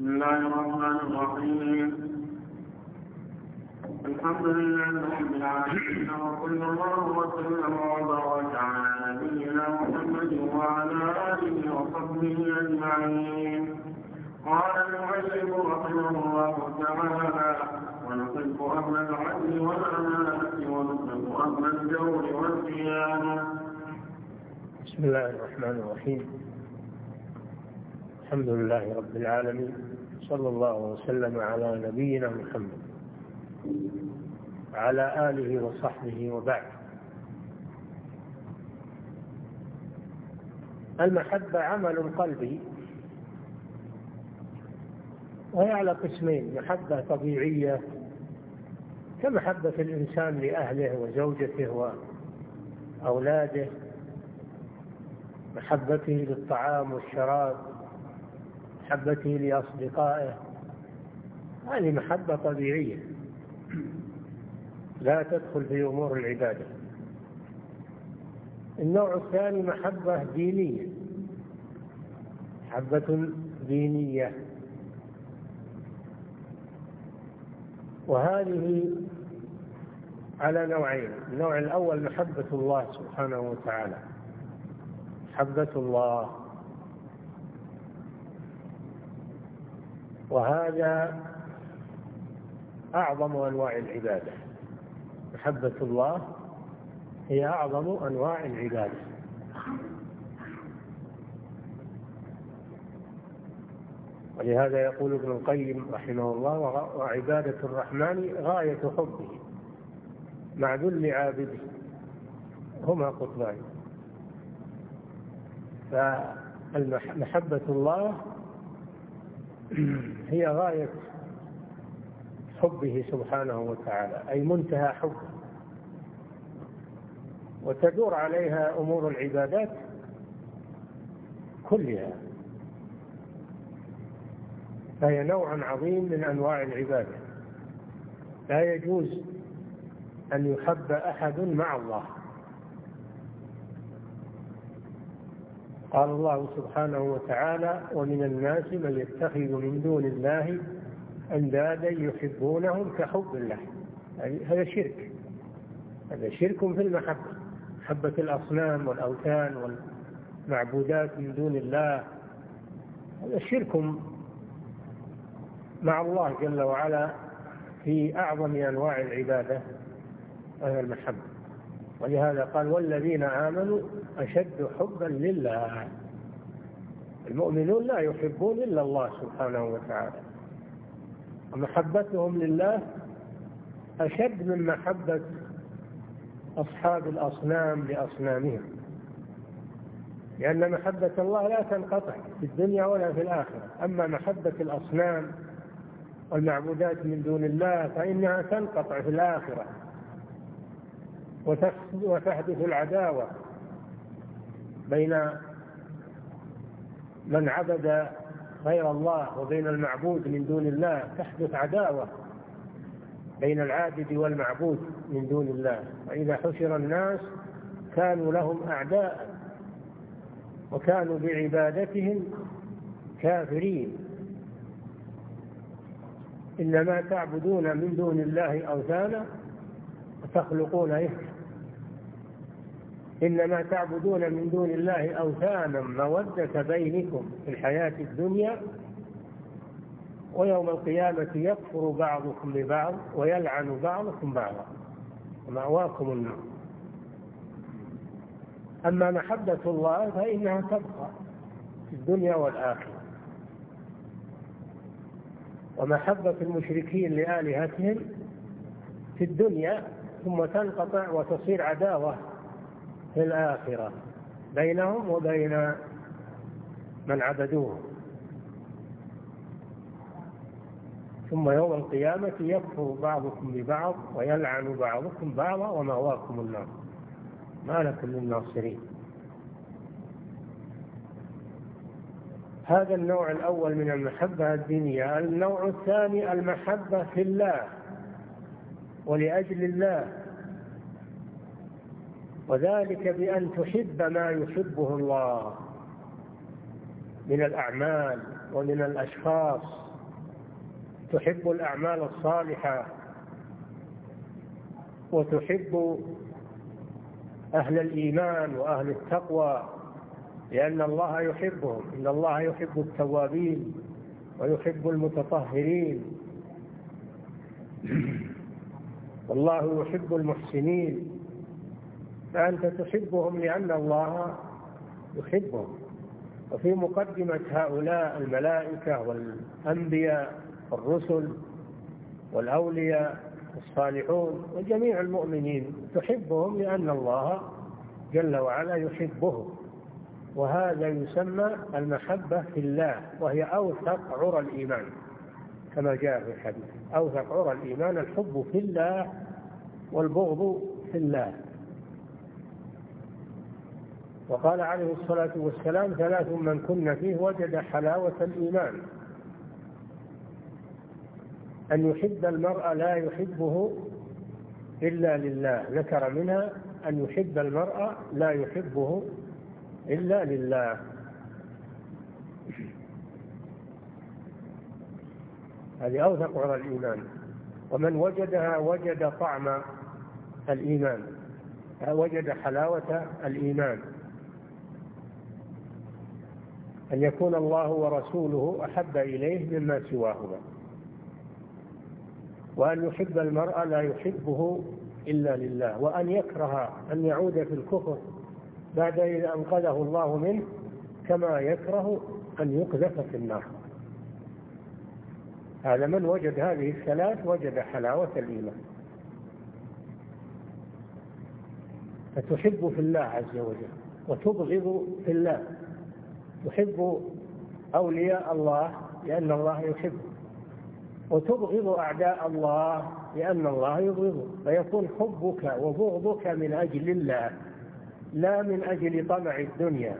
بسم الله الرحمن الرحيم. الحمد لله رب العالمين، وصلى الله وسلم وبارك على نبينا محمد وعلى آله وصحبه أجمعين. قال المؤلف رحمه الله تعالى: ونحب أهل العدل والأمانة ونحب أهل الجور والخيانة. بسم الله الرحمن الرحيم. الحمد لله رب العالمين، صلى الله وسلم على نبينا محمد وعلى آله وصحبه وبعد. المحبة عمل قلبي، وهي على قسمين: محبة طبيعية كمحبة الإنسان لأهله وزوجته وأولاده، محبته للطعام والشراب، محبته لأصدقائه، هذه محبة طبيعية لا تدخل في أمور العبادة. النوع الثاني محبة دينية، محبة دينية، وهذه على نوعين: النوع الأول محبة الله سبحانه وتعالى، محبة الله، وهذا أعظم أنواع العبادة. محبة الله هي أعظم أنواع العبادة، ولهذا يقول ابن القيم رحمه الله: وعبادة الرحمن غاية حبه مع ذل عابده، هما قطبان. فمحبة الله هي غاية حبه سبحانه وتعالى، أي منتهى حبه، وتدور عليها أمور العبادات كلها، فهي نوع عظيم من أنواع العبادة. لا يجوز أن يحب أحد مع الله. قال الله سبحانه وتعالى: ومن الناس من يتخذ من دون الله أندادا يحبونهم كحب الله. هذا شرك، هذا شرك في المحبة، محبة الأصنام والأوثان والمعبودات من دون الله، هذا شرك مع الله جل وعلا في أعظم أنواع العبادة وهي المحبة. ولهذا قال: والذين آمنوا أشد حبا لله. المؤمنون لا يحبون إلا الله سبحانه وتعالى، ومحبتهم لله أشد من محبة أصحاب الأصنام لأصنامهم، لأن محبة الله لا تنقطع في الدنيا ولا في الآخرة. أما محبة الأصنام والمعبودات من دون الله فإنها تنقطع في الآخرة، وتحدث العداوة بين من عبد غير الله وبين المعبود من دون الله، تحدث عداوة بين العابد والمعبود من دون الله. وإذا حشر الناس كانوا لهم أعداء وكانوا بعبادتهم كافرين. إنما تعبدون من دون الله أوثانا وتخلقون إفكا، إنما تعبدون من دون الله أوثانا مودة بينكم في الحياة الدنيا، ويوم القيامة يكفر بعضكم ببعض ويلعن بعضكم بعضا ومأواكم النار. أما محبة الله فإنها تبقى في الدنيا والآخرة. ومحبة المشركين لآلهتهم في الدنيا ثم تنقطع وتصير عداوة في الآخرة بينهم وبين من عبدوه، ثم يوم القيامة يكفر بعضكم ببعض ويلعن بعضكم بعضا ومأواكم النار ما لكم من ناصرين. هذا النوع الأول من المحبة الدينية. النوع الثاني المحبة في الله ولأجل الله، وذلك بأن تحب ما يحبه الله من الأعمال ومن الأشخاص تحب الأعمال الصالحة وتحب أهل الإيمان وأهل التقوى، لأن الله يحبهم. إن الله يحب التوابين ويحب المتطهرين، والله يحب المحسنين. فأنت تحبهم لأن الله يحبهم. وفي مقدمة هؤلاء الملائكة والأنبياء والرسل والأولياء الصالحون وجميع المؤمنين تحبهم لأن الله جل وعلا يحبهم. وهذا يسمى المحبة في الله، وهي أوثق عرى الإيمان كما جاء في الحديث. أوثق عرى الإيمان الحب في الله والبغض في الله. وقال عليه الصلاة والسلام: 3 من كن فيه وجد حلاوة الإيمان: أن يحب المرء لا يحبه إلا لله. ذكر منها أن يحب المرء لا يحبه إلا لله. هذه أوثق عرى الإيمان. ومن وجدها وجد طعم الإيمان، وجد حلاوة الإيمان. أن يكون الله ورسوله أحب إليه مما سواهما، وأن يحب المرء لا يحبه إلا لله، وأن يكره أن يعود في الكفر بعد إذا أنقذه الله منه، كما يكره أن يقذف في النار. هذا من وجد هذه الثلاث وجد حلاوة الإيمان. فتحب في الله عز وجل وتبغض في الله. تحب أولياء الله لأن الله يحبه، وتبغض أعداء الله لأن الله يبغضه. فيكون حبك وبغضك من أجل الله، لا من أجل طمع الدنيا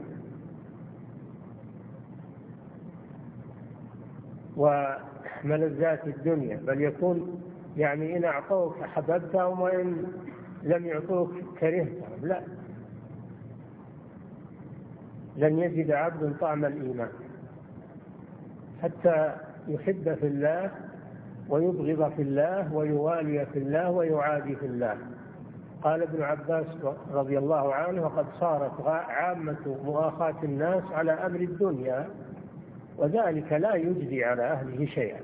وملذات الدنيا، بل يكون يعني إن أعطوك أحببتهم وإن لم يعطوك كرهتهم. لا، لن يجد عبد طعم الإيمان حتى يحب في الله ويبغض في الله ويوالي في الله ويعادي في الله. قال ابن عباس رضي الله عنه: وقد صارت عامة مؤاخاة الناس على أمر الدنيا، وذلك لا يجزي على أهله شيئا.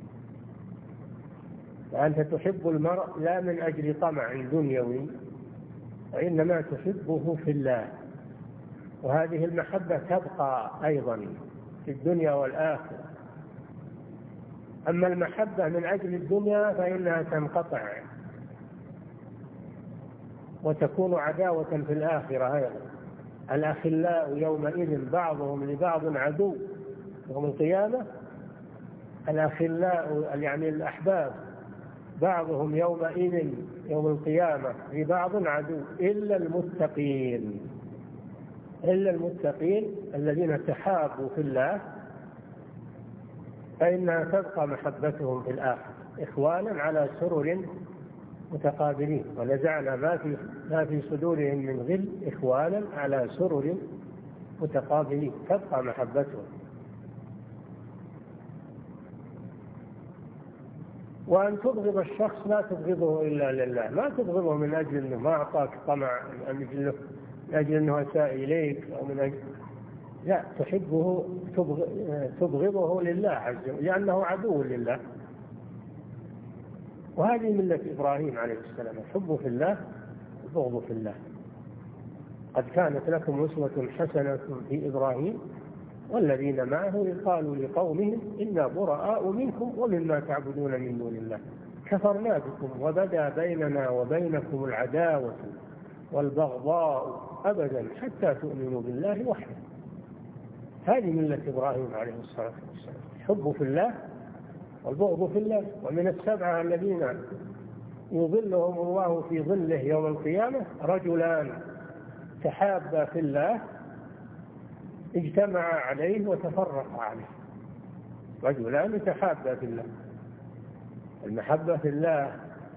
فأنت تحب المرء لا من أجل طمع دنيوي، وإنما تحبه في الله. وهذه المحبة تبقى أيضا في الدنيا والآخرة. أما المحبة من أجل الدنيا فإنها تنقطع وتكون عداوة في الآخرة أيضا. الأخلاء يومئذ بعضهم لبعض عدو يوم القيامة. الأخلاء يعني الأحباب بعضهم يومئذ يوم القيامة لبعض عدو إلا المتقين. إلا المتقين الذين تحابوا في الله فإنها تبقى محبتهم في الآخرة إخوانا على سرر متقابلين، ونزعنا ما في صدورهم من غل إخوانا على سرر متقابلين، تبقى محبتهم. وأن تبغض الشخص لا تبغضه إلا لله، ما تبغضه من أجل أنه ما أعطاك طمع، من أجل أنه أساء إليك، أو من أجل، لا، تحبه تبغضه لله عز وجل لأنه عدو لله. وهذه ملة إبراهيم عليه السلام: الحب في الله البغض في الله. قد كانت لكم أسوة حسنة في إبراهيم والذين معه إذ قالوا لقومهم إنا براء منكم ومما تعبدون من دون الله كفرنا بكم وبدا بيننا وبينكم العداوة والبغضاء أبدا حتى تؤمنوا بالله وحده. هذه ملة إبراهيم عليه الصلاة والسلام: الحب في الله والبغض في الله. ومن السبعة الذين يظلهم الله في ظله يوم القيامة: رجلان تحابا في الله اجتمعا عليه وتفرقا عليه. رجلان تحابا في الله. المحبة في الله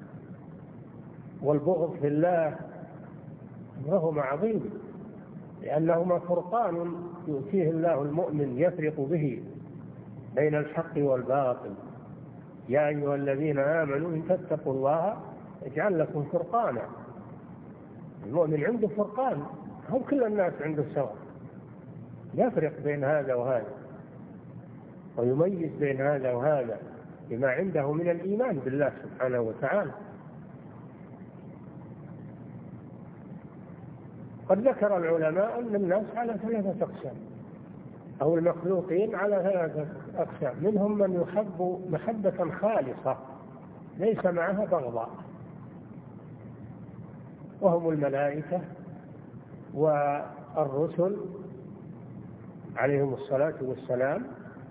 والبغض في الله أمرهما عظيم، لأنهما فرقان يؤتيه الله المؤمن يفرق به بين الحق والباطل. يا أيها الذين آمنوا إن تتقوا الله يجعل لكم فرقانا. المؤمن عنده فرقان، هم كل الناس عنده سواء، يفرق بين هذا وهذا ويميز بين هذا وهذا بما عنده من الإيمان بالله سبحانه وتعالى. قد ذكر العلماء أن الناس على 3 أقسام، أو المخلوقين على 3 أقسام. منهم من يحب محبة خالصة ليس معها بغضاء، وهم الملائكة والرسل عليهم الصلاة والسلام.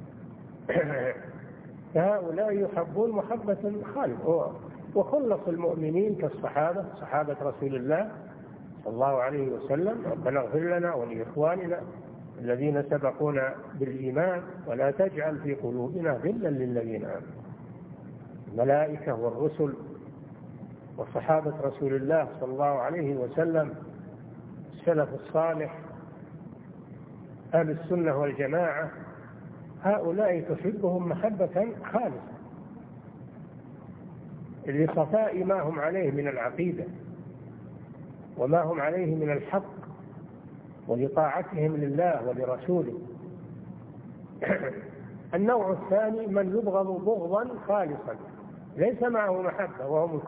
فهؤلاء يحبون محبة خالصة. وخلص المؤمنين كالصحابة، صحابة رسول الله صلى الله عليه وسلم: ربنا اغفر لنا ولإخواننا الذين سبقونا بالإيمان ولا تجعل في قلوبنا غلا للذين آمنوا. الملائكة والرسل وصحابة رسول الله صلى الله عليه وسلم، السلف الصالح، أهل السنة والجماعة، هؤلاء تحبهم محبة خالصة لصفاء ما هم عليه من العقيدة وما هم عليه من الحق ولطاعتهم لله ولرسوله. النوع الثاني من يبغض بغضا خالصا ليس معه محبة،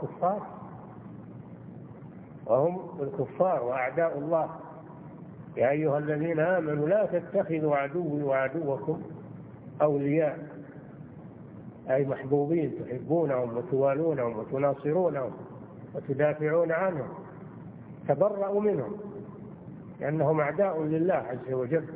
وهم الكفار وأعداء الله. يا أيها الذين آمنوا لا تتخذوا عدوي وعدوكم أولياء، أي محبوبين تحبونهم وتوالونهم وتناصرونهم وتدافعون عنهم، تبرأوا منهم لأنهم أعداء لله عز وجل.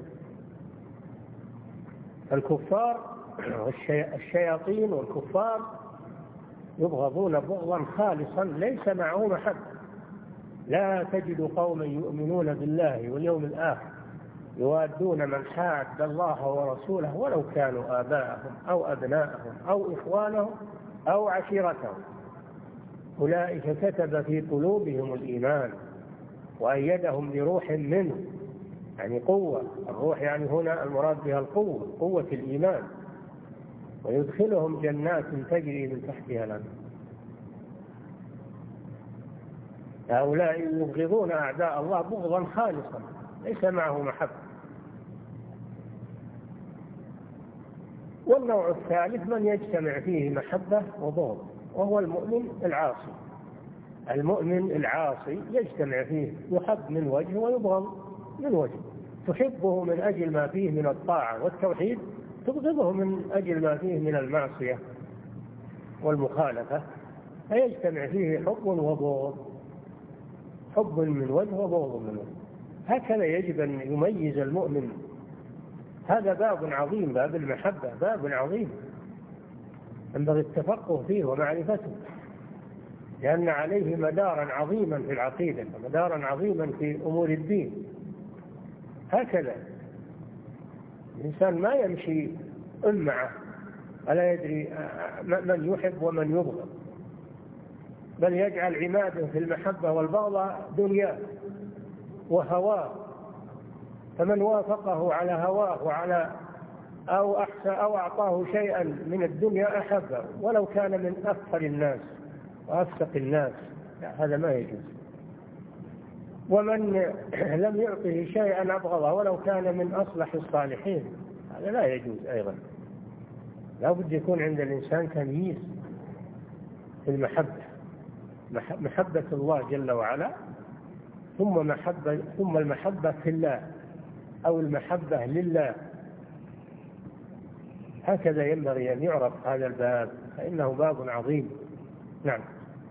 الكفار الشياطين والكفار يبغضون بغضا خالصا ليس معه محبة. لا تجد قوما يؤمنون بالله واليوم الآخر يوادون من حاد الله ورسوله ولو كانوا آباءهم أو أبناءهم أو إخوانهم أو عشيرتهم، أولئك كتب في قلوبهم الإيمان وأيدهم بروح منه، يعني قوة. الروح يعني هنا المراد بها القوة، قوة الإيمان، ويدخلهم جنات تجري من تحتها الأنهار. هؤلاء يبغضون أعداء الله بغضا خالصا ليس معه محبة. والنوع الثالث من يجتمع فيه محبة وبغض، وهو المؤمن العاصي. المؤمن العاصي يجتمع فيه يحب من وجه ويبغض من وجه، تحبه من أجل ما فيه من الطاعة والتوحيد، تبغضه من أجل ما فيه من المعصية والمخالفة، فيجتمع فيه حب وبغض، حب من وجه وبغض من وجه. هكذا يجب أن يميز المؤمن. هذا باب عظيم، باب المحبة باب عظيم ينبغي التفقه فيه ومعرفته، لأن عليه مدارا عظيما في العقيدة ومدارا عظيما في أمور الدين. هكذا الإنسان ما يمشي معه ألا يدري من يحب ومن يبغض، بل يجعل عماده في المحبة والبغض دنياه وهواه، فمن وافقه على هواه وعلى أو أعطاه شيئا من الدنيا أحبه ولو كان من أكثر الناس وأفسق الناس، هذا ما يجوز. ومن لم يعطه شيئا أبغضه ولو كان من أصلح الصالحين، هذا لا يجوز أيضا. لا بد يكون عند الإنسان تمييز في المحبة، محبة الله جل وعلا، ثم المحبة في الله أو المحبة لله. هكذا ينبغي أن يعرف هذا الباب، فإنه باب عظيم. نعم.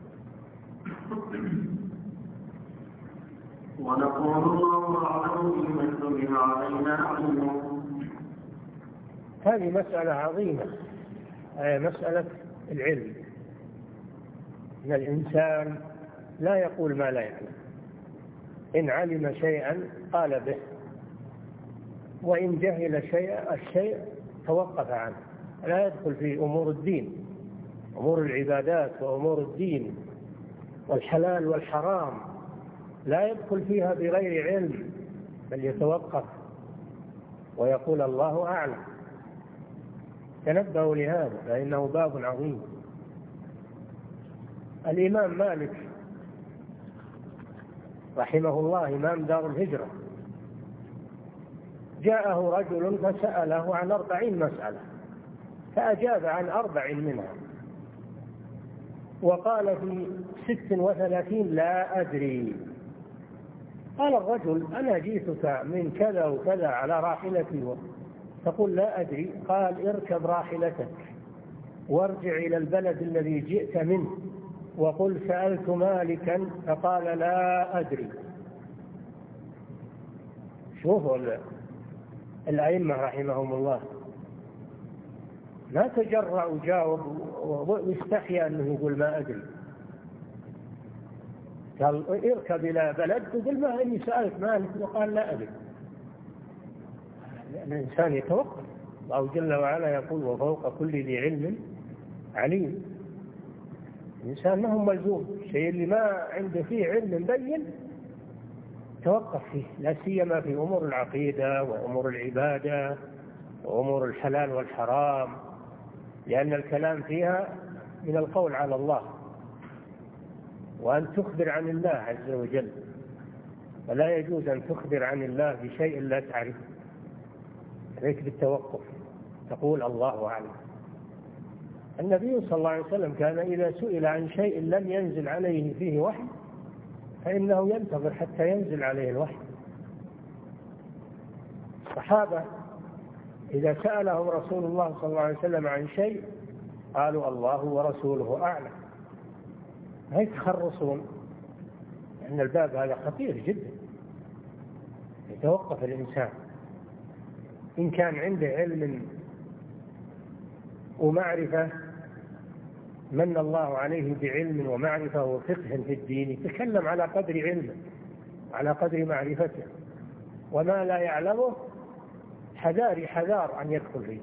ونقول الله أعلم بما اشتبه علينا علمه. هذه مسألة عظيمة، مسألة العلم. إن الإنسان لا يقول ما لا يعلم، إن علم شيئا قال به، وإن جهل الشيء توقف عنه. لا يدخل في أمور الدين، أمور العبادات وأمور الدين والحلال والحرام، لا يدخل فيها بغير علم، بل يتوقف ويقول الله أعلم. تنبهوا لهذا فإنه باب عظيم. الإمام مالك رحمه الله إمام دار الهجرة جاءه رجل فسأله عن 40 مسألة فأجاب عن 4 منها، وقال في 36 لا أدري. قال الرجل أنا جئتك من كذا وكذا على راحلتي تقول لا أدري. قال اركب راحلتك وارجع إلى البلد الذي جئت منه وقل سألت مالكا فقال لا أدري. شوفوا الأئمة رحمهم الله ما تجرأ وجاوب واستحيا أنه يقول ما أدري. قال اركب إلى بلد وقل ما إني سألت مالك وقال لا أدري. الإنسان يتوقف. الله جل وعلا يقول وفوق كل ذي علم عليم. الإنسان ما هو ملزوم الشيء اللي ما عنده فيه علم بين توقف فيه، لا سيما في أمور العقيدة وأمور العبادة وأمور الحلال والحرام، لأن الكلام فيها من القول على الله وأن تخبر عن الله عز وجل، ولا يجوز أن تخبر عن الله بشيء لا تعرفه، عليك بالتوقف تقول الله أعلم. النبي صلى الله عليه وسلم كان إذا سئل عن شيء لم ينزل عليه فيه وحي فإنه ينتظر حتى ينزل عليه الوحي. الصحابة إذا سألهم رسول الله صلى الله عليه وسلم عن شيء قالوا الله ورسوله أعلم، لا يتخرصون، لأن الباب هذا خطير جدا. يتوقف الإنسان إن كان عنده علم ومعرفة من الله عليه بعلم ومعرفة وفقه في الدين يتكلم على قدر علمه على قدر معرفته، وما لا يعلمه حذار أن يدخل فيه.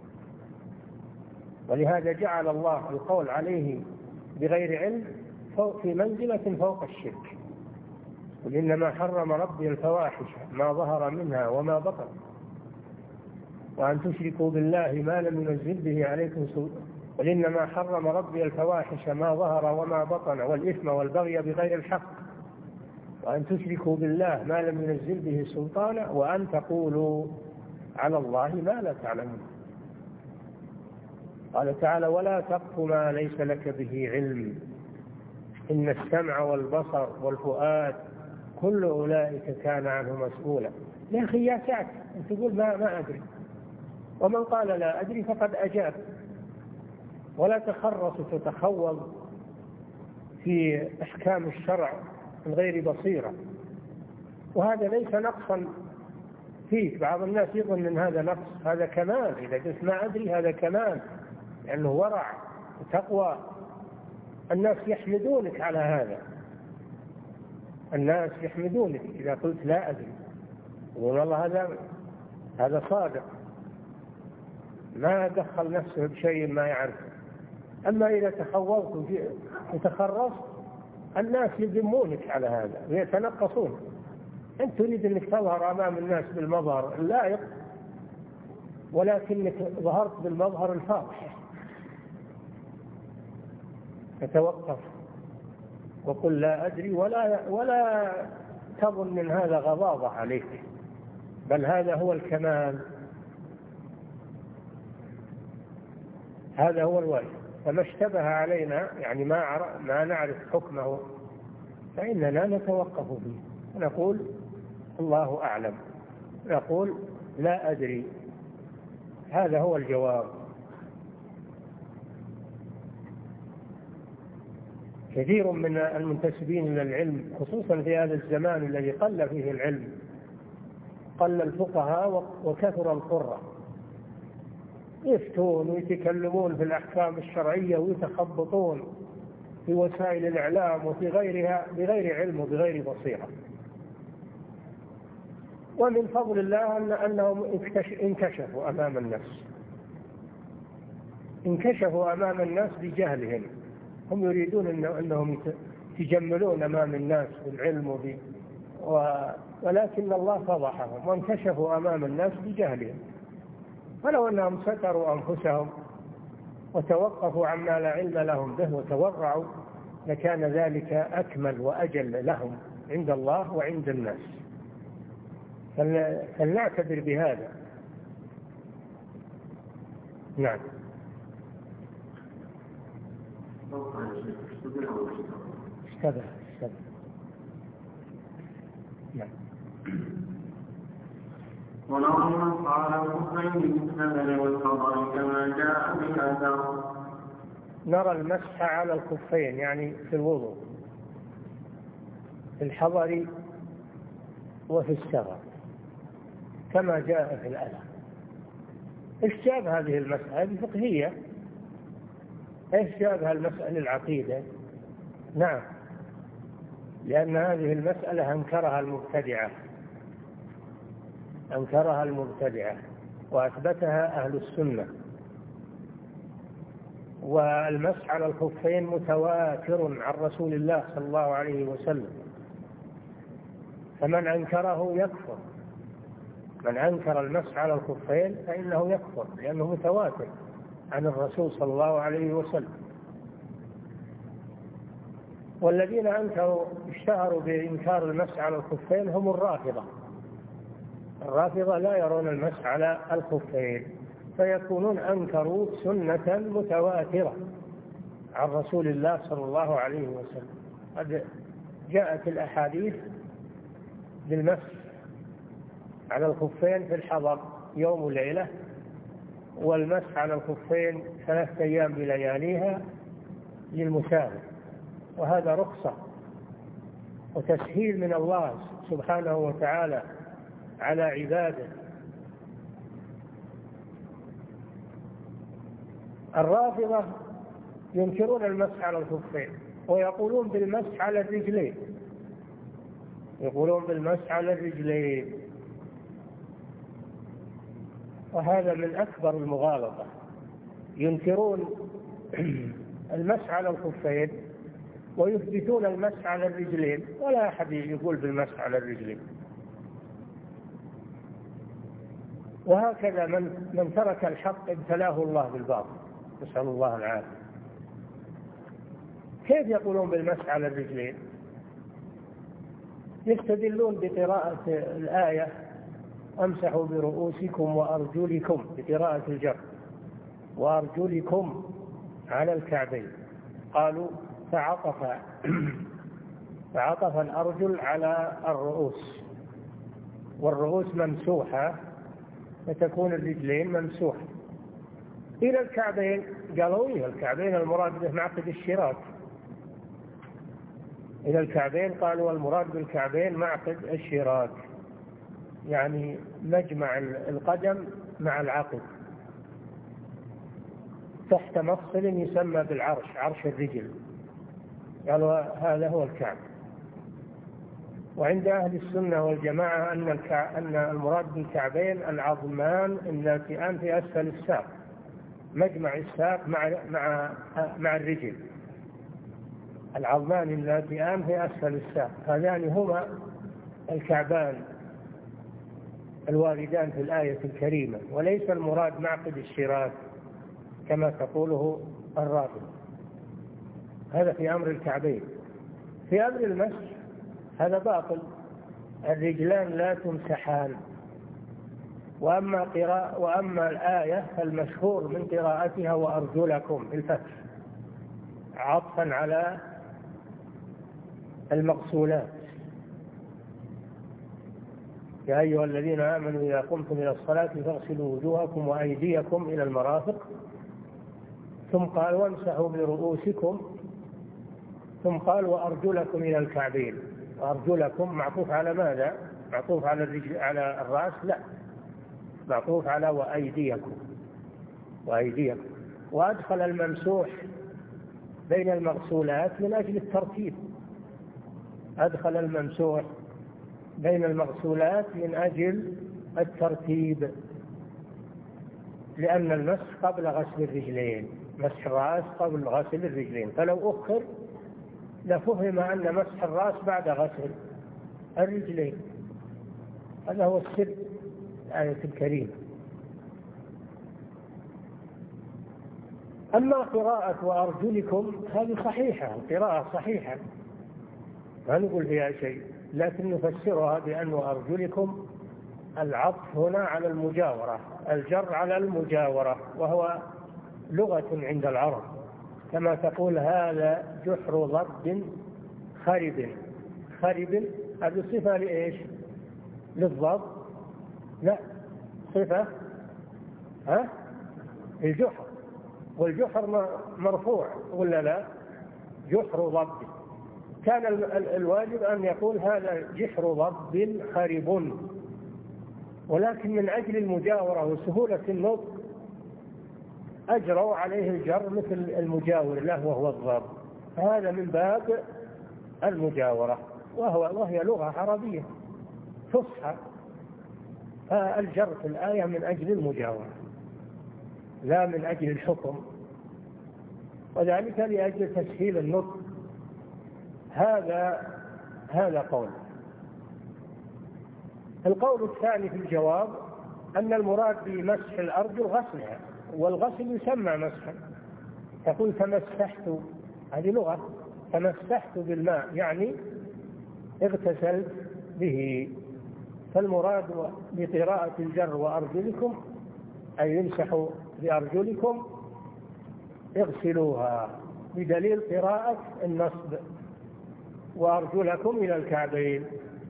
ولهذا جعل الله القول عليه بغير علم في منزلة فوق الشرك. قل إنما حرم ربي الفواحش ما ظهر منها وما بطن وأن تشركوا بالله ما لم ينزل به عليكم سلطان. قل إنما حرم ربي الفواحش ما ظهر وما بطن والإثم والبغي بغير الحق وأن تشركوا بالله ما لم ينزل به سلطانا وأن تقولوا على الله ما لا تعلمون. قال تعالى ولا تقف ما ليس لك به علم إن السمع والبصر والفؤاد كل أولئك كان عنه مسؤولا. يا أخي يا سعد أن تقول ما أدري، ومن قال لا أدري فقد أجاب. ولا تخرص وتتخوض في أحكام الشرع من غير بصيرة، وهذا ليس نقصا فيك. بعض الناس يظن أن هذا نقص، هذا كمال. إذا قلت ما أدري هذا كمال، لأنه ورع وتقوى. الناس يحمدونك على هذا، الناس يحمدونك إذا قلت لا أدري، يقول والله هذا صادق ما دخل نفسه بشيء ما يعرفه. أما إذا تخوضت وتخرصت الناس يذمونك على هذا ويتنقصون. أنت تريد أنك تظهر أمام الناس بالمظهر اللائق، ولكنك ظهرت بالمظهر الفاضح. فتوقف وقل لا أدري، ولا تظن من هذا غضاضة عليك، بل هذا هو الكمال، هذا هو الواجب. فما اشتبه علينا يعني ما نعرف حكمه فإننا نتوقف فيه ونقول الله أعلم، نقول لا أدري، هذا هو الجواب. كثير من المنتسبين إلى العلم خصوصا في هذا الزمان الذي قل فيه العلم، قل الفقهاء وكثر القراء، يفتون ويتكلمون في الأحكام الشرعية ويتخبطون في وسائل الإعلام وفي غيرها بغير علم وبغير بصيرة. ومن فضل الله أنهم انكشفوا أمام الناس بجهلهم. هم يريدون أنهم يتجملون أمام الناس بالعلم ولكن الله فضحهم وانكشفوا أمام الناس بجهلهم. ولو أنهم ستروا أنفسهم وتوقفوا عما لا علم لهم به وتورعوا لكان ذلك أكمل وأجل لهم عند الله وعند الناس. فلنعتبر بهذا. نعم. اشتبه. نعم. ولو نص على الكفرين بالسبب والخبر كما جاء بالأثر. نرى المسح على الخفين يعني في الوضوء في الحضر وفي السفر كما جاء في الأثر. ايش جاب هذه المسألة الفقهية؟ ايش جابها المسألة العقيدة؟ نعم، لأن هذه المسألة أنكرها المبتدعة وأثبتها أهل السنة. والمسح على الخفين متواتر عن رسول الله صلى الله عليه وسلم، فمن أنكره يكفر. من أنكر المسح على الخفين فإنه يكفر لأنه متواتر عن الرسول صلى الله عليه وسلم. والذين أنكروا اشتهروا بإنكار المسح على الخفين هم الرافضة. الرافضة لا يرون المسح على الخفين، فيكونون أنكروا سنة متواترة عن رسول الله صلى الله عليه وسلم. قد جاءت الأحاديث بالمسح على الخفين في الحضر يوم وليلة، والمسح على الخفين 3 أيام بلياليها للمسافر، وهذا رخصة وتسهيل من الله سبحانه وتعالى على عباده. الرافضة ينكرون المسح على الخفين ويقولون بالمسح على الرجلين، وهذا من أكبر المغالطة. ينكرون المسح على الخفين ويثبتون المسح على الرجلين، ولا أحد يقول بالمسح على الرجلين. وهكذا من ترك الحق ابتلاه الله بالباطل، نسأل الله العافية. كيف يقولون بالمسح على الرجلين؟ يستدلون بقراءة الآية امسحوا برؤوسكم وأرجلكم بقراءة الجر، وأرجلكم على الكعبين. قالوا فعطف الأرجل على الرؤوس، والرؤوس ممسوحة فتكون الرجلين ممسوحة. إلى الكعبين قالوا إلى الكعبين المراد به معقد الشراك. إلى الكعبين قالوا المراد بالكعبين معقد الشراك، يعني مجمع القدم مع العقد تحت مفصل يسمى بالعرش، عرش الرجل. قالوا هذا هو الكعب. وعند أهل السنة والجماعة أن المراد بالكعبين العظمان اللاتئان في أسفل الساق، مجمع الساق مع الرجل، العظمان اللاتئان في أسفل الساق، هذان هما الكعبان الواردان في الآية الكريمة، وليس المراد معقد الشراك كما تقوله الرافضة. هذا في أمر الكعبين. في أمر المسح هذا باطل، الرجلان لا تمسحان. وأما الآية فالمشهور من قراءتها وأرجلكم الفتح عطفا على المغسولات. يا أيها الذين آمنوا إذا قمتم إلى الصلاة فاغسلوا وجوهكم وأيديكم إلى المرافق، ثم قال وامسحوا برؤوسكم، ثم قال وأرجلكم إلى الكعبين. وأرجلكم معطوف على ماذا؟ معطوف على الرجل على الرأس؟ لا، معطوف على وأيديكم. وأدخل الممسوح بين المغسولات من أجل الترتيب، أدخل الممسوح بين المغسولات من أجل الترتيب، لأن المسح قبل غسل الرجلين، مسح الرأس قبل غسل الرجلين، فلو أخر لفهم أن مسح الرأس بعد غسل الرجلين. هذا هو السر الآية الكريمة. أما قراءة وأرجلكم هذه صحيحة، القراءة صحيحة ما نقول فيها شيء، لكن نفسرها بأن أرجلكم العطف هنا على المجاورة، الجر على المجاورة، وهو لغة عند العرب، كما تقول هذا جحر ضب خرب. خرب هذه صفة لإيش؟ للضب؟ لا، صفة الجحر، والجحر مرفوع ولا لا؟ جحر ضب. كان الواجب أن يقول هذا جحر ضب خرب، ولكن من أجل المجاورة وسهولة النطق أجروا عليه الجر مثل المجاور له وهو الضب، هذا من باب المجاورة، وهي لغة عربية فصحى، الجر في الآية من أجل المجاورة لا من أجل الحكم، وذلك لأجل تسهيل النطق. هذا قول. القول الثاني في الجواب أن المراد بمسح الأرجل غسلها، والغسل يسمى مسحا. تقول تمسحت، هذه لغة، تمسحت بالماء يعني اغتسلت به. فالمراد بقراءة الجر وأرجلكم أي يمسحوا بأرجلكم اغسلوها، بدليل قراءة النصب وأرجلكم إلى الكعبين،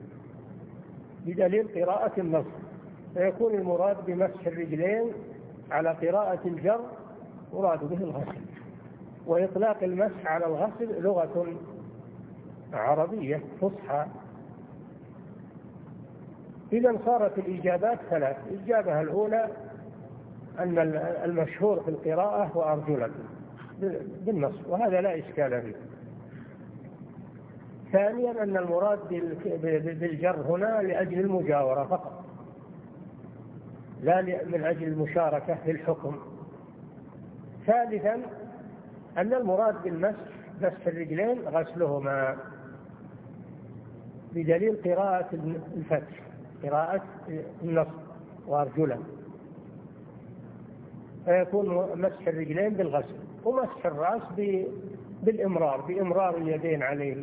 بدليل قراءة النصب، فيكون المراد بمسح الرجلين على قراءة الجر مراد به الغسل. وإطلاق المسح على الغسل لغة عربية فصحى. إذا صارت الإجابات ثلاث. الإجابة الأولى أن المشهور في القراءة وأرجلكم بالنصب، وهذا لا إشكال فيه. ثانيا أن المراد بالجر هنا لأجل المجاورة فقط، لا من أجل المشاركة في الحكم. ثالثا أن المراد بالمسح مسح الرجلين غسلهما، بدليل قراءة الفتح، قراءة النصب وأرجلا، فيكون مسح الرجلين بالغسل، ومسح الرأس بالإمرار، بإمرار اليدين عليه.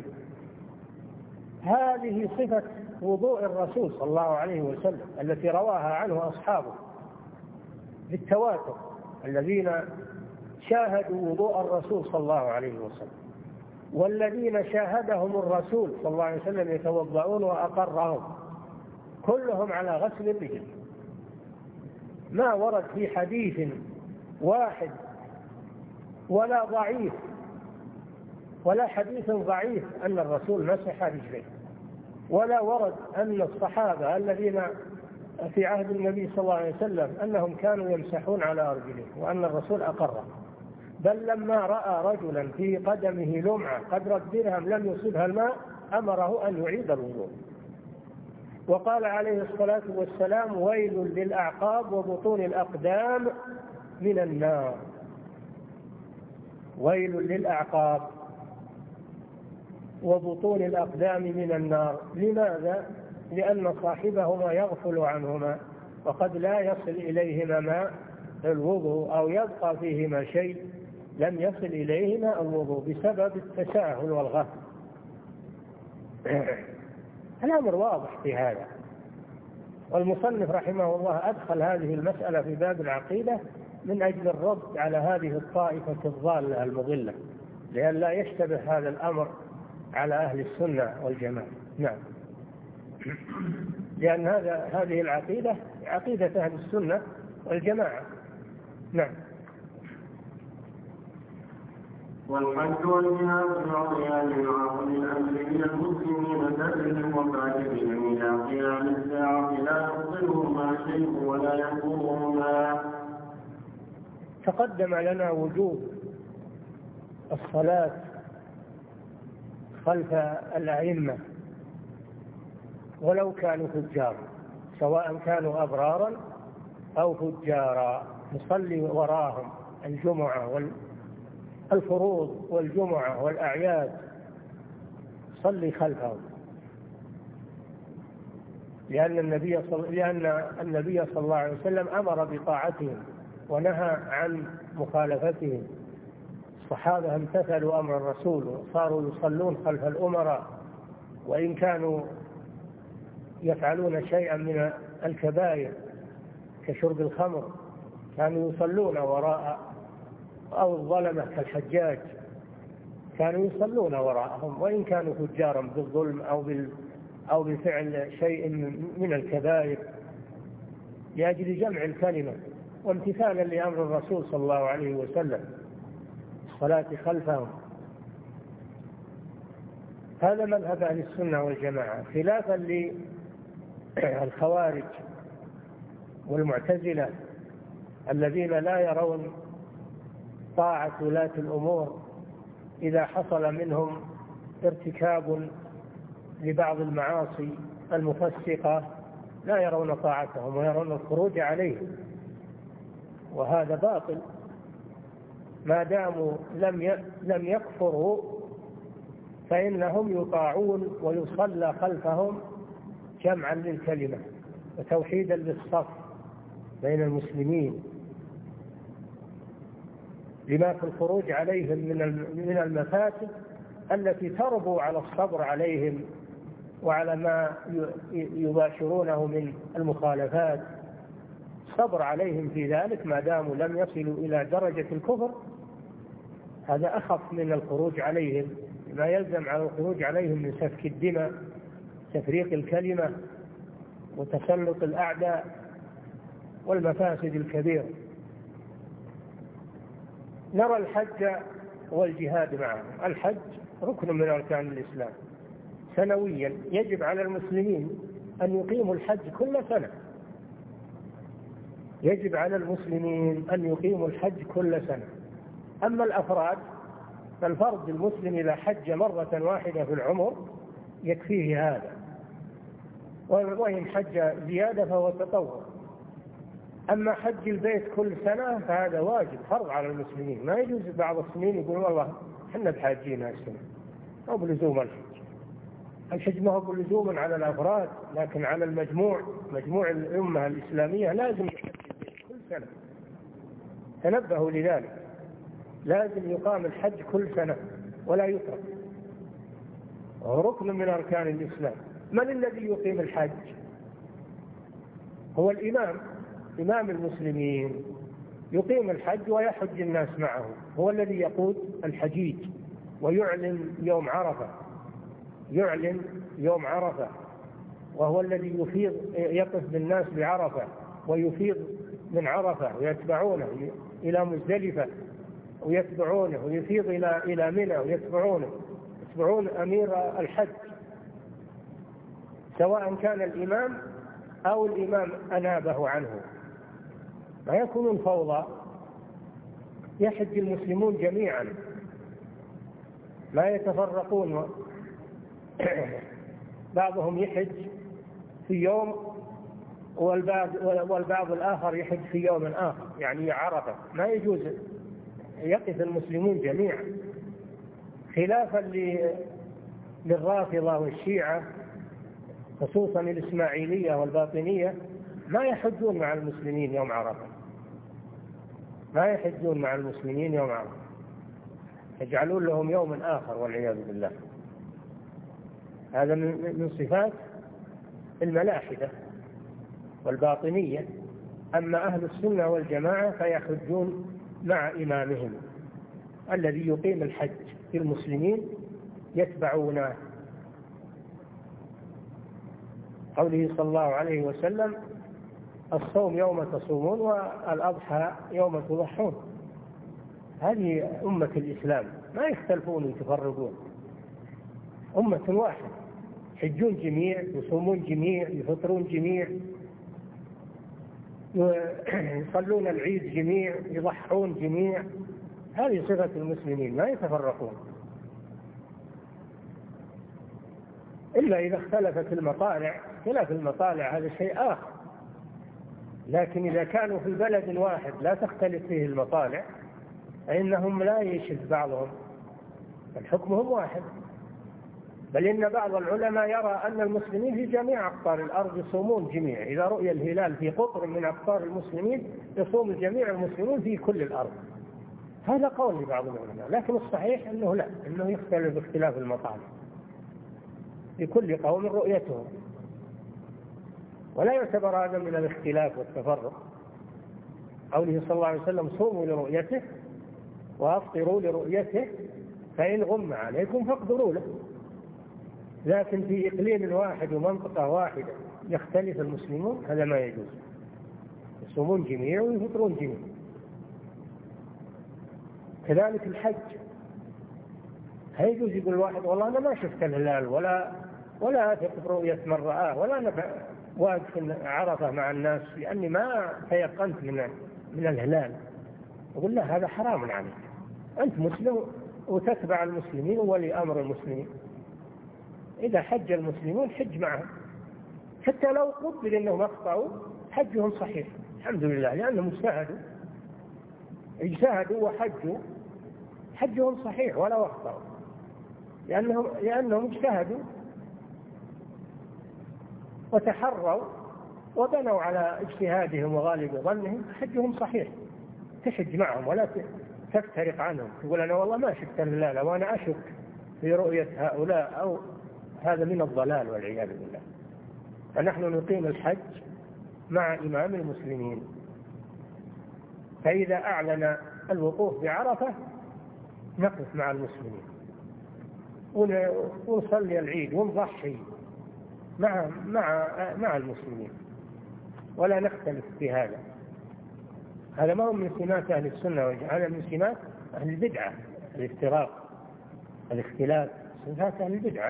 هذه صفة وضوء الرسول صلى الله عليه وسلم التي رواها عنه أصحابه بالتواتر، الذين شاهدوا وضوء الرسول صلى الله عليه وسلم، والذين شاهدهم الرسول صلى الله عليه وسلم يتوضؤون وأقرهم، كلهم على غسل الرجل. ما ورد في حديث واحد ولا ضعيف ولا حديث ضعيف أن الرسول مسح رجليه، ولا ورد أن الصحابة الذين في عهد النبي صلى الله عليه وسلم أنهم كانوا يمسحون على أرجلهم وأن الرسول أقره، بل لما رأى رجلا في قدمه لمعة قدر الدرهم لم يصبها الماء أمره أن يعيد الوضوء، وقال عليه الصلاة والسلام ويل للأعقاب وبطون الأقدام من النار. ويل للأعقاب وبطون الأقدام من النار. لماذا؟ لأن صاحبهما يغفل عنهما، وقد لا يصل إليهما ماء الوضوء أو يبقى فيهما شيء لم يصل إليهما الوضوء بسبب التساهل والغفل. الأمر واضح في هذا، والمصنف رحمه الله أدخل هذه المسألة في باب العقيدة من أجل الرد على هذه الطائفة الضالة المضلة، لأن لا يشتبه هذا الأمر على أهل السنة والجماعة. نعم، لأن هذه العقيدة عقيدة أهل السنة والجماعة. نعم. والحج والجهاد العريان العظم الأمر من المسلمين ذلهم وفاجرهم إلى قيام الساعة لا يبطلهما شيء ولا يضرهما. تقدم لنا وجوب الصلاة خلف الأئمة ولو كانوا فجارا، سواء كانوا أبرارا أو فجارا، نصلي وراهم الجمعة والفروض والجمعة والأعياد، صلي خلفهم، لأن النبي صلى الله عليه وسلم أمر بطاعتهم ونهى عن مخالفتهم الصحابة امتثلوا أمر الرسول وصاروا يصلون خلف الأمراء، وإن كانوا يفعلون شيئا من الكبائر كشرب الخمر كانوا يصلون وراء، أو الظلمة كالحجاج كانوا يصلون وراءهم وإن كانوا فجارا بالظلم أو بفعل شيء من الكبائر، لأجل جمع الكلمة وامتثالا لأمر الرسول صلى الله عليه وسلم الصلاة خلفهم. هذا مذهب أهل السنة والجماعة، خلافا للخوارج والمعتزلة الذين لا يرون طاعة ولاة الأمور إذا حصل منهم ارتكاب لبعض المعاصي المفسقة، لا يرون طاعتهم ويرون الخروج عليهم، وهذا باطل. ما داموا لم يكفروا فإنهم يطاعون ويصلى خلفهم جمعا للكلمة وتوحيدا للصف بين المسلمين، لما في الخروج عليهم من المفاسد التي تربو على الصبر عليهم وعلى ما يباشرونه من المخالفات. الصبر عليهم في ذلك ما داموا لم يصلوا إلى درجة الكفر هذا أخف من الخروج عليهم، ما يلزم على الخروج عليهم من سفك الدماء، تفريق الكلمة، وتسلط الأعداء والمفاسد الكبيرة. نرى الحج والجهاد معه. الحج ركن من أركان الإسلام سنويا، يجب على المسلمين أن يقيموا الحج كل سنة، يجب على المسلمين أن يقيموا الحج كل سنة. أما الأفراد فالفرد المسلم إذا حج مرة واحدة في العمر يكفيه هذا، وإن حج زيادة فهو تطوع. أما حج البيت كل سنة فهذا واجب فرض على المسلمين، ما يجوز بعض السنين يقول والله احنا بحاجين هالسنة أو بلزوم الحج ما هو بلزوم على الأفراد، لكن على مجموع الأمة الإسلامية لازم يحج البيت كل سنة. تنبهوا لذلك، لازم يقام الحج كل سنة ولا يترك، وهو ركن من أركان الإسلام. من الذي يقيم الحج؟ هو الإمام، إمام المسلمين يقيم الحج ويحج الناس معه، هو الذي يقود الحجيج ويعلن يوم عرفة، وهو الذي يقف بالناس بعرفة ويفيض من عرفة ويتبعونه إلى مزدلفة ويتبعونه، ويفيض إلى منى ويتبعون أمير الحج، سواء كان الإمام أو الإمام أنابه عنه. ما يكونون فوضى، يحج المسلمون جميعا لا يتفرقون، بعضهم يحج في يوم والبعض الآخر يحج في يوم آخر، يعني عرفة. ما يجوز، يقف المسلمون جميعا، خلافا للرافضة والشيعة خصوصا الإسماعيلية والباطنية، ما يحجون مع المسلمين يوم عرفة، يجعلون لهم يوم آخر والعياذ بالله. هذا من صفات الملاحدة والباطنية. أما أهل السنة والجماعة فيحجون مع إمامهم الذي يقيم الحج في المسلمين يتبعونه. قوله صلى الله عليه وسلم: الصوم يوم تصومون والأضحى يوم تضحون. هذه أمة الإسلام، ما يختلفون ويتفرقون، أمة واحدة، يحجون جميع، يصومون جميع، يفطرون جميع، يصلون العيد جميع، يضحون جميع. هذه صفة المسلمين، ما يتفرقون، إلا إذا اختلفت المطالع. خلاف المطالع هذا شيء آخر، لكن إذا كانوا في بلد واحد لا تختلف فيه المطالع فإنهم لا يشذ بعضهم، حكمهم واحد. بل إن بعض العلماء يرى أن المسلمين في جميع أقطار الأرض يصومون جميع، إذا رؤي الهلال في قطر من أقطار المسلمين يصوم جميع المسلمون في كل الأرض، هذا قول لبعض العلماء، لكن الصحيح أنه لا، أنه يختلف باختلاف المطالب، لكل قوم رؤيتهم، ولا يعتبر هذا من الاختلاف والتفرق. قوله صلى الله عليه وسلم: صوموا لرؤيته وأفطروا لرؤيته فإن غم عليكم فاقدروا له. لكن في إقليم واحد ومنطقة واحدة يختلف المسلمون، هذا ما يجوز. يصومون جميع ويفطرون جميع. كذلك الحج، هيجوز يقول الواحد: والله أنا ما شفت الهلال ولا أثق برؤية من رآه، ولا أنا واقف عرفة مع الناس لأني ما تيقنت من الهلال. أقول له: هذا حرام عليك، أنت مسلم وتتبع المسلمين وولي أمر المسلمين. إذا حج المسلمون حج معهم، حتى لو قبل أنهم أخطأوا حجهم صحيح الحمد لله، لأنهم اجتهدوا وحجوا، حجهم صحيح ولو أخطأوا، لأنهم اجتهدوا وتحروا وبنوا على اجتهادهم وغالب ظنهم، حجهم صحيح. تحج معهم ولا تفترق عنهم، تقول: أنا والله ما شفت الهلال وأنا أشك في رؤية هؤلاء، أو هذا من الضلال والعياذ بالله. فنحن نقيم الحج مع إمام المسلمين، فإذا أعلن الوقوف بعرفة نقف مع المسلمين ونصلي العيد ونضحي مع المسلمين، ولا نختلف في هذا. هذا ما هو من سمات أهل السنة، هذا من سمات أهل البدعة، الافتراق، الاختلاف، سمات أهل البدعة.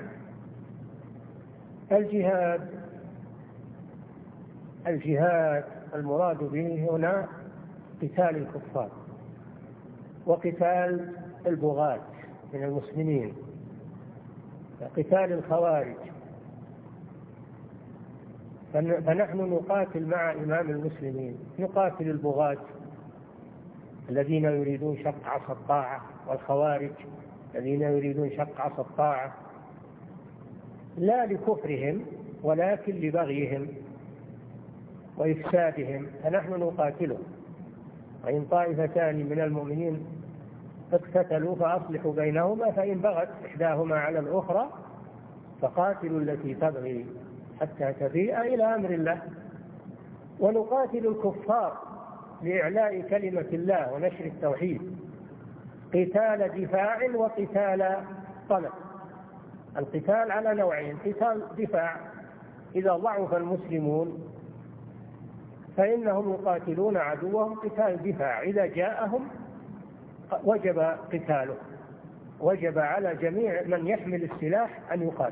الجهاد المراد به هنا قتال الكفار وقتال البغاة من المسلمين، وقتال الخوارج. فنحن نقاتل مع إمام المسلمين، نقاتل البغاة الذين يريدون شق عصا الطاعة، والخوارج الذين يريدون شق عصا الطاعة، لا لكفرهم ولكن لبغيهم وإفسادهم، فنحن نقاتلهم. وإن طائفتان من المؤمنين اقتتلوا فأصلحوا بينهما، فإن بغت إحداهما على الأخرى فقاتلوا التي تبغي حتى تفيء إلى أمر الله. ونقاتل الكفار لإعلاء كلمة الله ونشر التوحيد، قتال دفاع وقتال طلب. القتال على نوعين: قتال دفاع، إذا ضعف المسلمون فإنهم يقاتلون عدوهم قتال دفاع، إذا جاءهم وجب قتاله، وجب على جميع من يحمل السلاح أن يقاتل.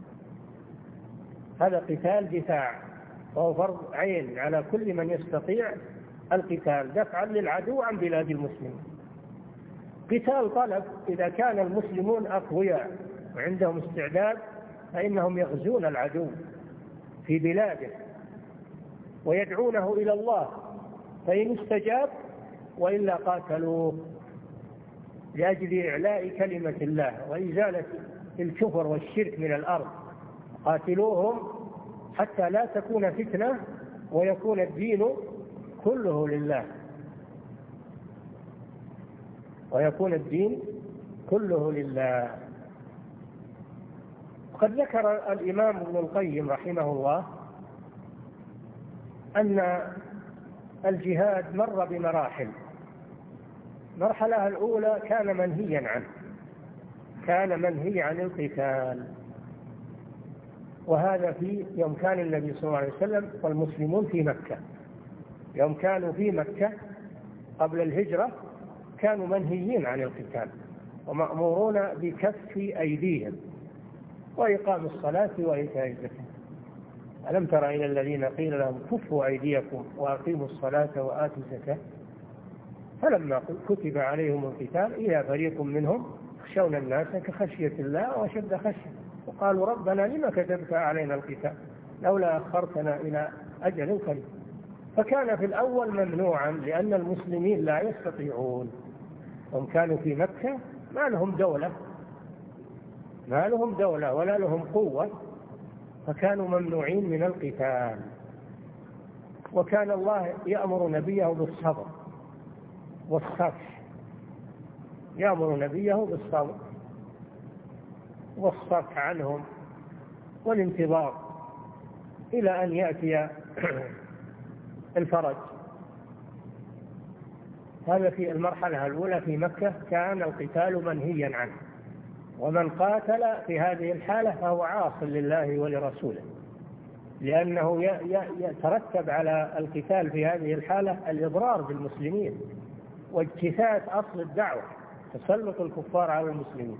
هذا قتال دفاع، وهو فرض عين على كل من يستطيع القتال دفعا للعدو عن بلاد المسلمين. قتال طلب، إذا كان المسلمون أقوياء وعندهم استعداد فإنهم يغزون العدو في بلاده ويدعونه إلى الله، فإن استجاب وإلا قاتلوه لأجل إعلاء كلمة الله وإزالة الكفر والشرك من الأرض. قاتلوهم حتى لا تكون فتنة ويكون الدين كله لله، ويكون الدين كله لله. قد ذكر الإمام ابن القيم رحمه الله أن الجهاد مر بمراحل. المرحلة الأولى كان منهيا عنه، كان منهي عن القتال، وهذا في يوم كان النبي صلى الله عليه وسلم والمسلمون في مكة. يوم كانوا في مكة قبل الهجرة كانوا منهيين عن القتال ومأمورون بكف أيديهم وإقام الصلاة وإيتاء الزكاة. ألم تر إلى الذين قيل لهم كفوا أيديكم وأقيموا الصلاة وآتوا الزكاة فلما كتب عليهم القتال إذا فريق منهم يخشون الناس كخشية الله وأشد خشية وقالوا ربنا لما كتبت علينا القتال لولا أخرتنا إلى أجل قريب. فكان في الأول ممنوعا لأن المسلمين لا يستطيعون، هم كانوا في مكة ما لهم دولة ولا لهم قوة، فكانوا ممنوعين من القتال. وكان الله يأمر نبيه بالصبر والصفح يأمر نبيه بالصبر والصفح عنهم والانتظار إلى أن يأتي الفرج. هذا في المرحلة الأولى في مكة كان القتال منهيا عنه، ومن قاتل في هذه الحالة فهو عاص لله ولرسوله، لأنه يترتب على القتال في هذه الحالة الإضرار بالمسلمين واجتثاث أصل الدعوة، تسلط الكفار على المسلمين.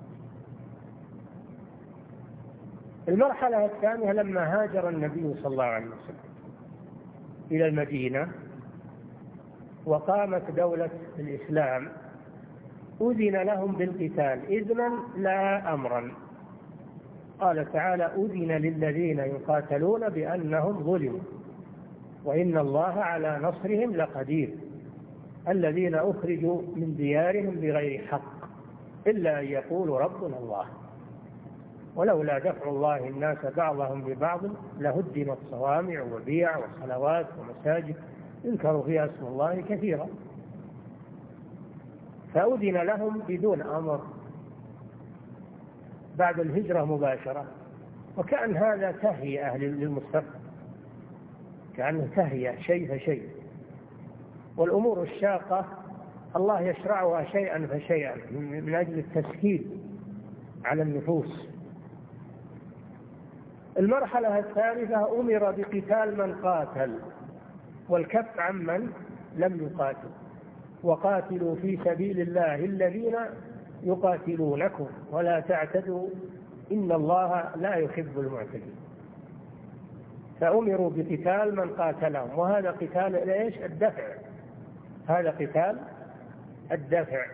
المرحلة الثانية لما هاجر النبي صلى الله عليه وسلم إلى المدينة وقامت دولة الإسلام أذن لهم بالقتال إذنا لا أمرا. قال تعالى: أذن للذين يقاتلون بأنهم ظلموا وإن الله على نصرهم لقدير الذين أخرجوا من ديارهم بغير حق إلا أن يقولوا ربنا الله ولولا دفع الله الناس بعضهم ببعض لهدمت صوامع وبيع وصلوات ومساجد يذكر فيها اسم الله كثيرا. فأذن لهم بدون أمر بعد الهجرة مباشرة، وكأن هذا تهيئة للمستقبل، كأنه تهيئة شيء فشيء. والأمور الشاقة الله يشرعها شيئا فشيئا من أجل التسهيل على النفوس. المرحلة الثالثة أمر بقتال من قاتل والكف عمن لم يقاتل، وقاتلوا في سبيل الله الذين يقاتلونكم ولا تعتدوا إن الله لا يحب المعتدين. فأمروا بقتال من قاتلهم، وهذا قتال إيش؟ الدفع. هذا قتال الدفع.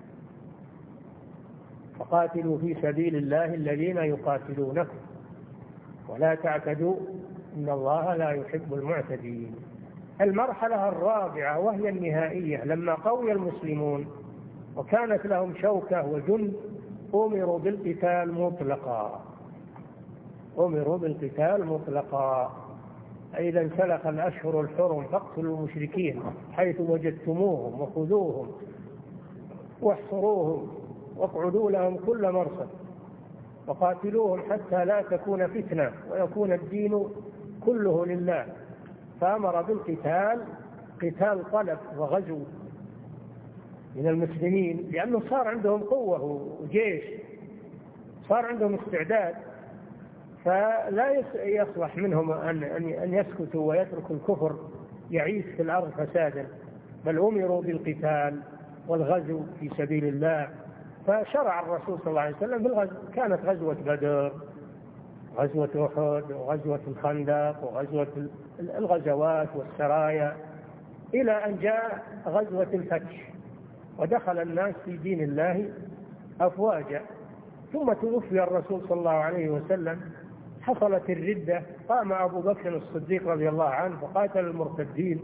فقاتلوا في سبيل الله الذين يقاتلونكم ولا تعتدوا إن الله لا يحب المعتدين. المرحلة الرابعة وهي النهائية لما قوي المسلمون وكانت لهم شوكة وجند أمروا بالقتال مطلقا. أمروا بالقتال مطلقا. إذا انسلخ الأشهر الحرم فاقتلوا المشركين حيث وجدتموهم وخذوهم واحصروهم واقعدوا لهم كل مرصد وقاتلوهم حتى لا تكون فتنة ويكون الدين كله لله. فأمر بالقتال قتال طلب وغزو من المسلمين، لأنه صار عندهم قوة وجيش، صار عندهم استعداد، فلا يصلح منهم أن يسكتوا ويتركوا الكفر يعيش في الأرض فسادا، بل أمروا بالقتال والغزو في سبيل الله. فشرع الرسول صلى الله عليه وسلم بالغزو. كانت غزوة بدر، غزوة أحد، وغزوة الخندق، وغزوة الغزوات والسرايا، إلى أن جاء غزوة الفتح ودخل الناس في دين الله أفواجا. ثم توفي الرسول صلى الله عليه وسلم، حصلت الردة، قام أبو بكر الصديق رضي الله عنه فقاتل المرتدين،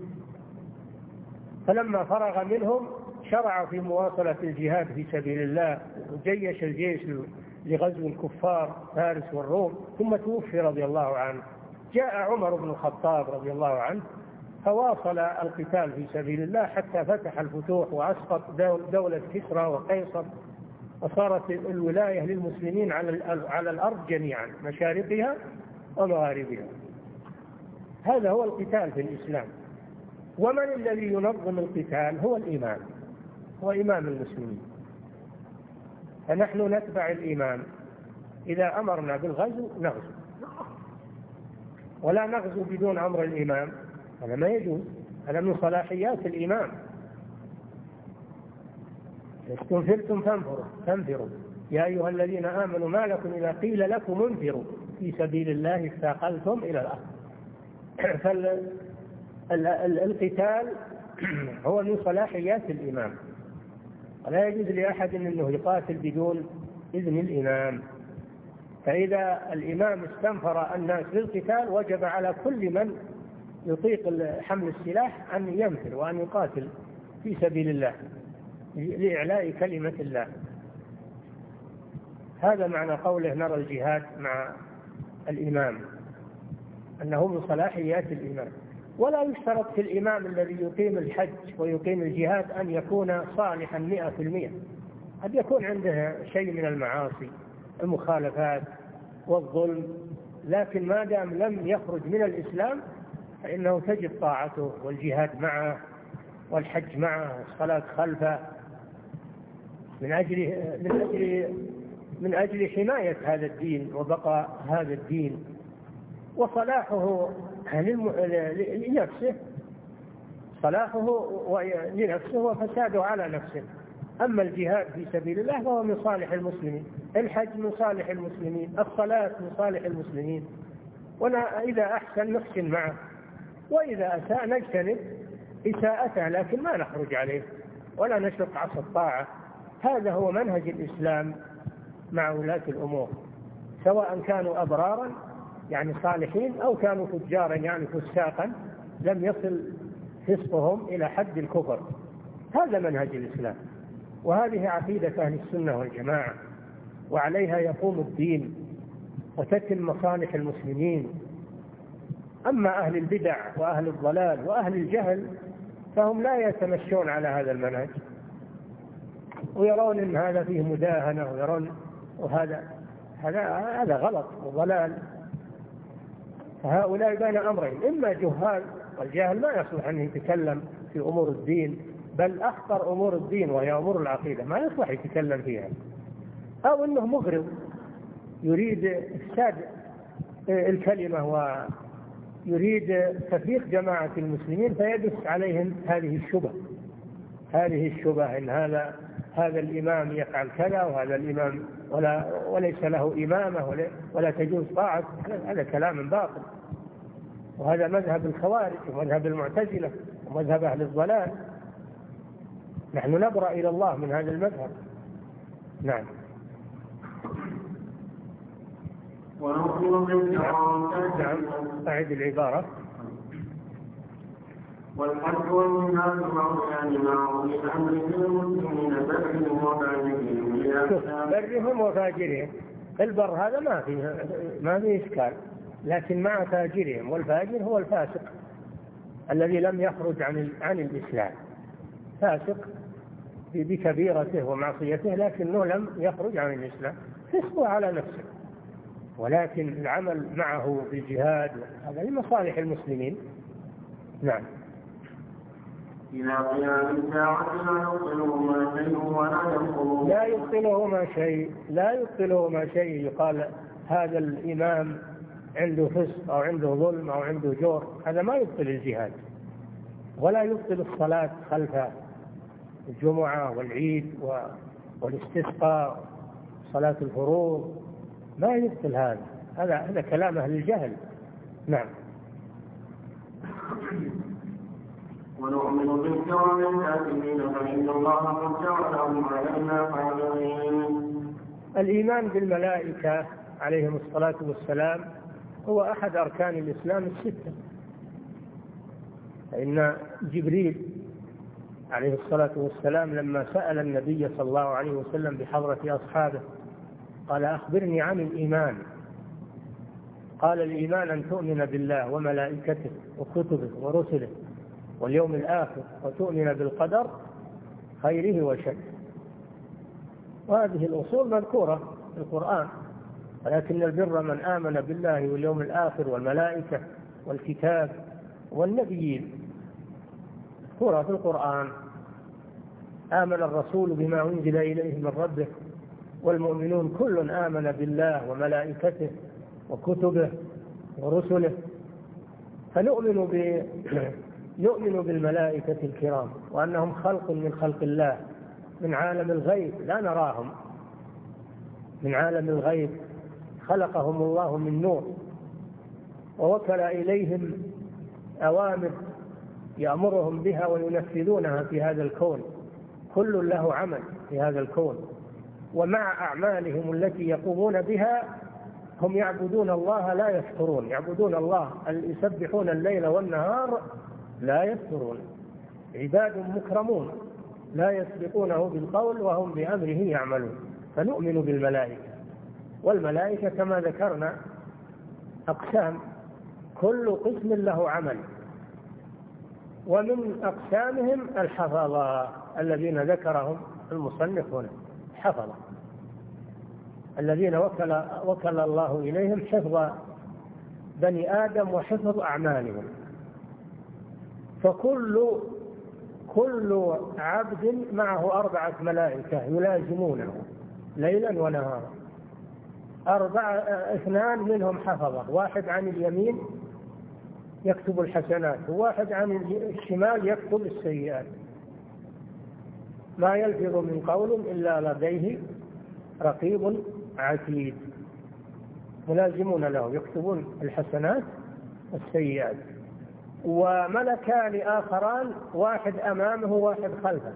فلما فرغ منهم شرع في مواصلة الجهاد في سبيل الله وجيش الجيش لغزو الكفار فارس والروم. ثم توفي رضي الله عنه. جاء عمر بن الخطاب رضي الله عنه فواصل القتال في سبيل الله حتى فتح الفتوح وأسقط دولة كسرى وقيصر، وصارت الولاية للمسلمين على الأرض جميعا مشارقها ومغاربها. هذا هو القتال في الإسلام. ومن الذي ينظم القتال؟ هو الإمام، هو إمام المسلمين. فنحن نتبع الإمام، إذا أمرنا بالغزو نغزو، ولا نغزو بدون أمر الإمام، هذا ما يجوز، هذا من صلاحيات الإمام. استنفرتم فانفروا يا أيها الذين آمنوا ما لكم إذا قيل لكم انفروا في سبيل الله اثاقلتم إلى الأرض. فالقتال هو من صلاحيات الإمام، ولا يجوز لأحد أنه يقاتل بدون إذن الإمام. فإذا الإمام استنفر الناس للقتال وجب على كل من يطيق حمل السلاح أن ينفر وأن يقاتل في سبيل الله لإعلاء كلمة الله. هذا معنى قوله نرى الجهاد مع الإمام، أنه من صلاحيات الإمام. ولا يشترط في الإمام الذي يقيم الحج ويقيم الجهاد أن يكون صالحا 100%، قد يكون عنده شيء من المعاصي المخالفات والظلم، لكن ما دام لم يخرج من الإسلام فإنه تجب طاعته والجهاد معه والحج معه والصلاة خلفه من أجل حماية هذا الدين وبقاء هذا الدين وصلاحه لنفسه، صلاحه لنفسه وفساده على نفسه. أما الجهاد في سبيل الله فهو من صالح المسلمين، الحج من صالح المسلمين، الصلاة من صالح المسلمين، وإذا أحسن نحسن معه، وإذا أساء نجتنب إساءته، لكن ما نخرج عليه ولا نشق عصا الطاعة. هذا هو منهج الإسلام مع ولاة الأمور، سواء كانوا أبرارا يعني صالحين أو كانوا فجارا يعني فساقا لم يصل فسقهم إلى حد الكفر. هذا منهج الإسلام، وهذه عقيدة أهل السنة والجماعة، وعليها يقوم الدين وتتم مصالح المسلمين. أما أهل البدع وأهل الضلال وأهل الجهل فهم لا يتمشون على هذا المنهج، ويرون أن هذا فيه مداهنة، ويرون هذا غلط وضلال. فهؤلاء بين أمرين: إما جهال، والجاهل ما يصلح أن يتكلم في أمور الدين، بل أخطر أمور الدين وهي أمور العقيدة ما يصلح يتكلم فيها، أو أنه مغرض يريد إفساد الكلمة ويريد تفريق جماعة المسلمين فيدس عليهم هذه الشبهة إن هذا الإمام يفعل كذا، وهذا الإمام وليس له إمامة ولا تجوز طاعة. هذا كلام باطل، وهذا مذهب الخوارج ومذهب المعتزلة ومذهب أهل الضلال. نحن نبرأ إلى الله من هذا المذهب. نعم. نعم، أعد العبارة. والحج والجهاد معروفان مع أولي الأمر من المسلمين برهم وفاجرهم. البر هذا ما فيه إشكال، لكن مع فاجرهم، والفاجر هو الفاسق الذي لم يخرج عن الإسلام، فاسق بكبيرته ومعصيته لكنه لم يخرج عن الإسلام، فسقه على نفسه، ولكن العمل معه بالجهاد هذا لمصالح المسلمين. نعم. إلى قيام الساعة لا يبطله ما شيء يقال هذا الإمام عنده فسق أو عنده ظلم أو عنده جور، هذا ما يبطل الجهاد، ولا يبطل الصلاة خلف الجمعة والعيد والاستسقاء صلاة الفروض، ما يبطل هذا كلام أهل الجهل. نعم. ونؤمن بالكرام الكاتبين فإن الله قد جعلهم علينا قادرين. الإيمان بالملائكة عليهم الصلاة والسلام هو أحد أركان الإسلام الستة، فإن جبريل عليه الصلاة والسلام لما سأل النبي صلى الله عليه وسلم بحضرة أصحابه قال: أخبرني عن الإيمان. قال: الإيمان أن تؤمن بالله وملائكته وكتبه ورسله واليوم الآخر وتؤمن بالقدر خيره وشره. وهذه الأصول مذكورة في القرآن، ولكن البر من آمن بالله واليوم الآخر والملائكة والكتاب والنبيين، مذكورة في القرآن. آمن الرسول بما أنزل إليه من ربه والمؤمنون كل آمن بالله وملائكته وكتبه ورسله. فنؤمن بالملائكة الكرام وأنهم خلق من خلق الله من عالم الغيب لا نراهم، من عالم الغيب خلقهم الله من نور ووكل إليهم أوامر يأمرهم بها وينفذونها في هذا الكون، كل له عمل في هذا الكون، ومع أعمالهم التي يقومون بها هم يعبدون الله لا يفترون، يعبدون الله يسبحون الليل والنهار لا يفترون، عباد مكرمون لا يسبقونه بالقول وهم بأمره يعملون. فنؤمن بالملائكة، والملائكة كما ذكرنا أقسام، كل قسم له عمل، ومن أقسامهم الحفظة الذين ذكرهم المصنف هنا، حفظة، الذين وكل الله إليهم حفظ بني آدم وحفظ أعمالهم. فكل عبد معه 4 ملائكة يلازمونه ليلا ونهارا، 2 منهم حفظة، 1 عن اليمين يكتب الحسنات، و1 عن الشمال يكتب السيئات. ما يلفظ من قول إلا لديه رقيب عتيد، ملازمون له يكتبون الحسنات والسيئات. وملكان آخران، 1 أمامه و1 خلفه،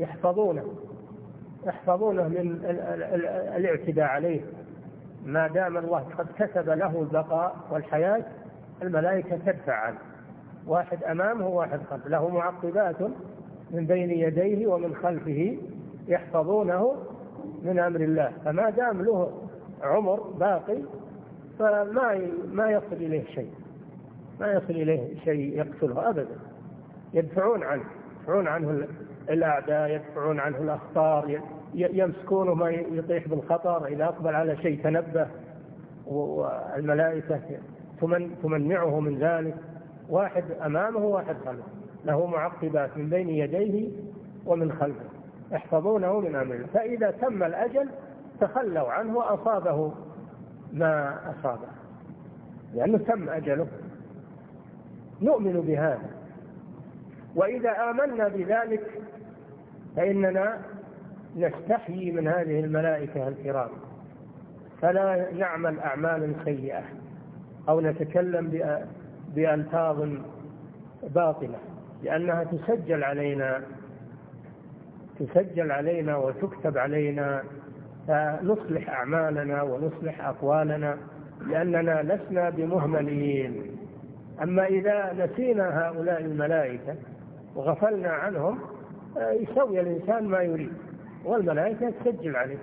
يحفظونه من الاعتداء عليه. ما دام الله قد كتب له البقاء والحياة، الملائكة تدفع عنه، 1 أمامه و1 خلفه، له معقبات من بين يديه ومن خلفه يحفظونه من أمر الله. فما دام له عمر باقي فما يصل إليه شيء يقتله أبدا. يدفعون عنه الأعداء، يدفعون عنه الأخطار، يمسكونه ما يطيح بالخطر. إذا أقبل على شيء تنبه، والملائكة تمنعه من ذلك. 1 أمامه و1 خلفه، له معقبات من بين يديه ومن خلفه يحفظونه من أمر الله. فإذا تم الأجل تخلوا عنه وأصابه ما أصابه، لأنه تم أجله. نؤمن بهذا، وإذا آمنا بذلك فإننا نستحيي من هذه الملائكة الكرام، فلا نعمل أعمالا سيئة أو نتكلم بألفاظ باطلة، لأنها تسجل علينا وتكتب علينا، فنصلح أعمالنا ونصلح أقوالنا، لأننا لسنا بمهملين. أما إذا نسينا هؤلاء الملائكة وغفلنا عنهم يسوي الإنسان ما يريد، والملائكة تسجل عليه.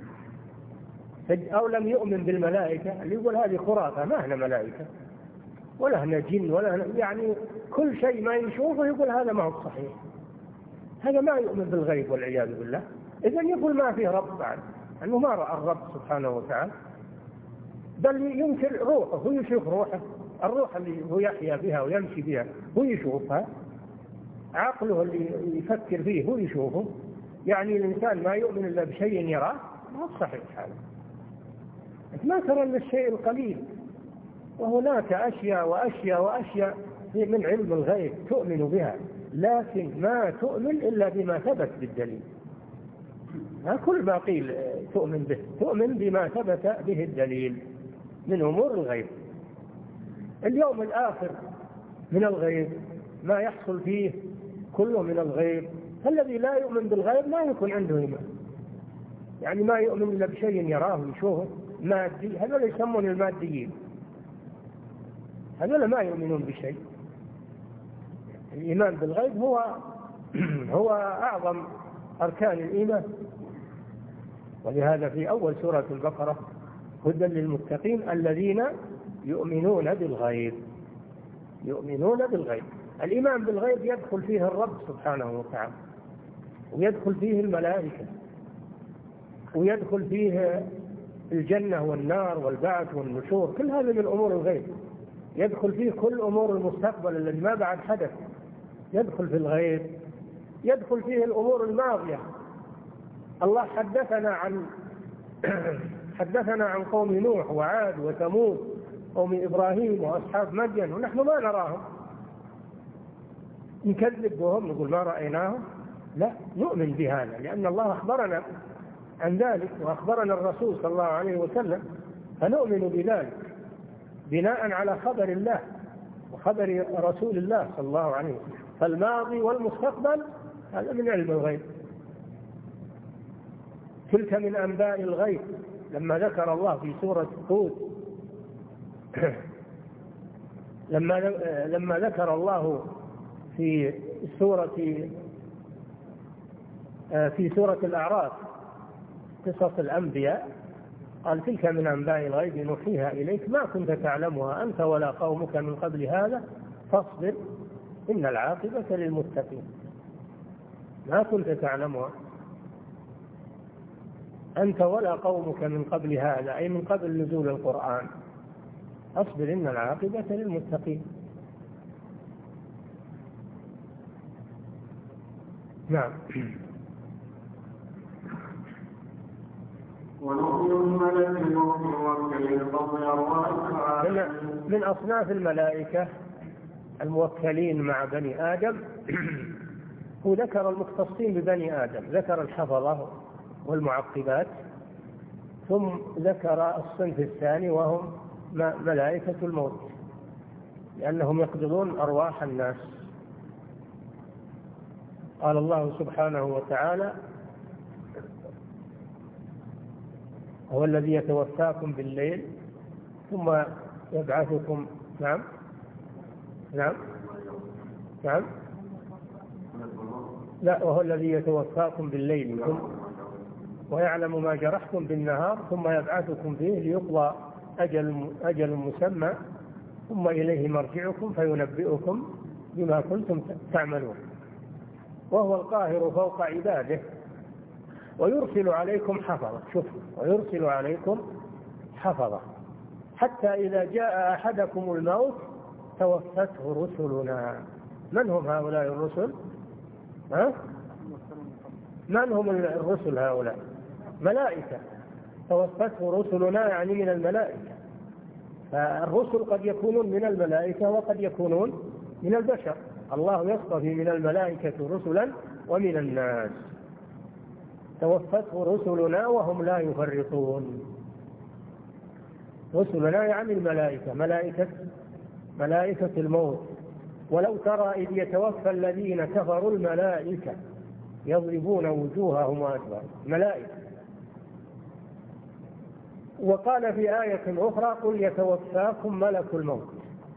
أو لم يؤمن بالملائكة، اللي يقول هذه خرافة، ما هنا ملائكة ولا هنا جن ولا هنا، يعني كل شيء ما يشوفه يقول هذا ما هو صحيح، هذا ما يؤمن بالغيب والعياذ بالله. إذن يقول ما فيه رب بعد، أنه ما رأى الرب سبحانه وتعالى، بل ينكر روحه، هو يشوف روحه، الروح اللي هو يحيا بها ويمشي بها هو يشوفها، عقله اللي يفكر فيه هو يشوفه. يعني الإنسان ما يؤمن إلا بشيء يراه، ما صحيح حاله. ما ترى إلا الشيء القليل، وهناك أشياء وأشياء من علم الغيب تؤمن بها، لكن ما تؤمن إلا بما ثبت بالدليل. كل ما قيل تؤمن به، تؤمن بما ثبت به الدليل من أمور الغيب. اليوم الآخر من الغيب، ما يحصل فيه كله من الغيب. فالذي لا يؤمن بالغيب ما يكون عنده إيمان، يعني ما يؤمن إلا بشيء يراه ويشوفه مادي. هذول يسمون الماديين، هذول ما يؤمنون بشيء. الإيمان بالغيب هو أعظم أركان الإيمان. ولهذا في أول سورة البقرة هدى للمتقين الذين يؤمنون بالغيب. الإيمان بالغيب يدخل فيه الرب سبحانه وتعالى، ويدخل فيه الملائكة، ويدخل فيه الجنة والنار والبعث والنشور، كل هذا من أمور الغيب. يدخل فيه كل أمور المستقبل الذي ما بعد حدث، يدخل في الغيب. يدخل فيه الأمور الماضية. الله حدثنا عن قوم نوح وعاد وثمود، قوم إبراهيم وأصحاب مدين، ونحن ما نراهم، نكذب بهم نقول ما رأيناهم؟ لا، نؤمن بهذا، لأن الله أخبرنا عن ذلك، وأخبرنا الرسول صلى الله عليه وسلم، فنؤمن بذلك بناء على خبر الله وخبر رسول الله صلى الله عليه وسلم. فالماضي والمستقبل هذا من علم الغيب. تلك من أنباء الغيب، لما ذكر الله في سورة هود لما ذكر الله في سورة الأعراف قصص الأنبياء، قال تلك من أنباء الغيب نوحيها إليك ما كنت تعلمها أنت ولا قومك من قبل هذا فاصبر إن العاقبة للمتقين. ما كنت تعلمها. أنت ولا قومك من قبل هذا، أي من قبل نزول القرآن. أصبر إن العاقبة للمتقين. نعم. من أصناف الملائكة الموكلين مع بني آدم هو ذكر المختصين ببني آدم، ذكر الحفظة والمعقبات، ثم ذكر الصنف الثاني وهم ملائكة الموت، لأنهم يقبضون أرواح الناس. قال الله سبحانه وتعالى: هو الذي يتوفاكم بالليل ثم يبعثكم. نعم نعم نعم لا، وهو الذي يتوفاكم بالليل ويعلم ما جرحتم بالنهار ثم يبعثكم فيه ليقضى أجل مسمى ثم إليه مرجعكم فينبئكم بما كنتم تعملون، وهو القاهر فوق عباده ويرسل عليكم حفظة. شوفوا، ويرسل عليكم حفظة حتى إذا جاء أحدكم الموت توفته رسلنا. من هم هؤلاء الرسل؟ من هم الرسل هؤلاء؟ ملائكة. توفته رسلنا يعني من الملائكة. فالرسل قد يكونون من الملائكة وقد يكونون من البشر. الله يصطفي من الملائكة رسلا ومن الناس. توفته رسلنا وهم لا يفرطون. رسلنا يعني الملائكة، ملائكة الموت. ولو ترى إذ يتوفى الذين كفروا الملائكة يضربون وجوههم وأدبارهم، ملائكة. وقال في آية أخرى: قل يتوفاكم ملك الموت.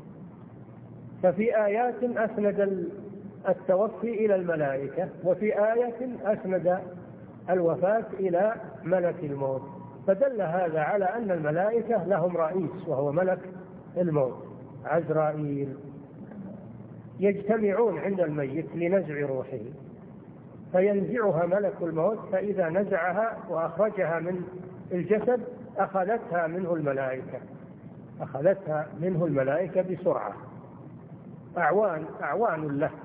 ففي آيات أسند التوفي إلى الملائكة، وفي آية أسند الوفاة إلى ملك الموت. فدل هذا على أن الملائكة لهم رئيس وهو ملك الموت عزرائيل. يجتمعون عند الميت لنزع روحه، فينزعها ملك الموت، فإذا نزعها وأخرجها من الجسد أخذتها منه الملائكة بسرعة، أعوان له.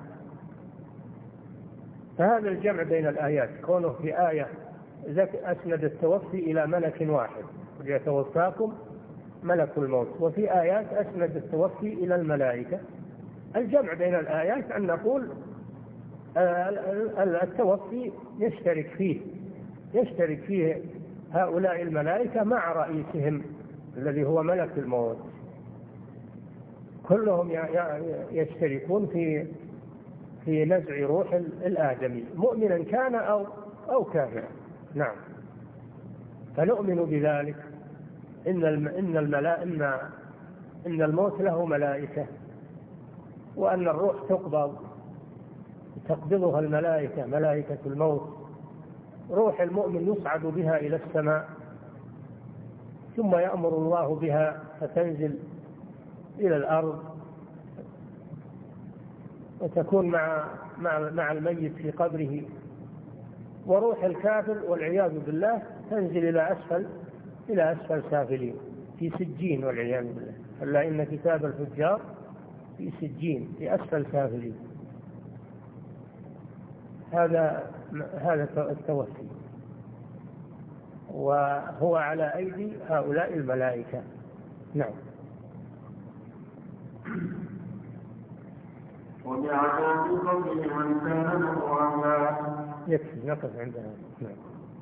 فهذا الجمع بين الآيات، كونه في آية أسند التوفي إلى ملك واحد يتوفاكم ملك الموت، وفي آيات أسند التوفي إلى الملائكة. الجمع بين الآيات أن نقول التوفي يشترك فيه هؤلاء الملائكة مع رئيسهم الذي هو ملك الموت. كلهم يشتركون في نزع روح الآدمي، مؤمنا كان أو كافرا. نعم. فنؤمن بذلك إن الموت له ملائكة، وأن الروح تقبضها الملائكة، ملائكة الموت. روح المؤمن يصعد بها إلى السماء، ثم يأمر الله بها فتنزل إلى الأرض وتكون مع الميت في قبره. وروح الكافر والعياذ بالله تنزل إلى أسفل سافلين في سجين والعياذ بالله. ألا إن كتاب الفجار في سجين في أسفل سافلين. هذا التوفي، وهو على أيدي هؤلاء الملائكة. نعم. وبعذاب قبل من كان له أعمال. يكفي نقف عندها. نعم.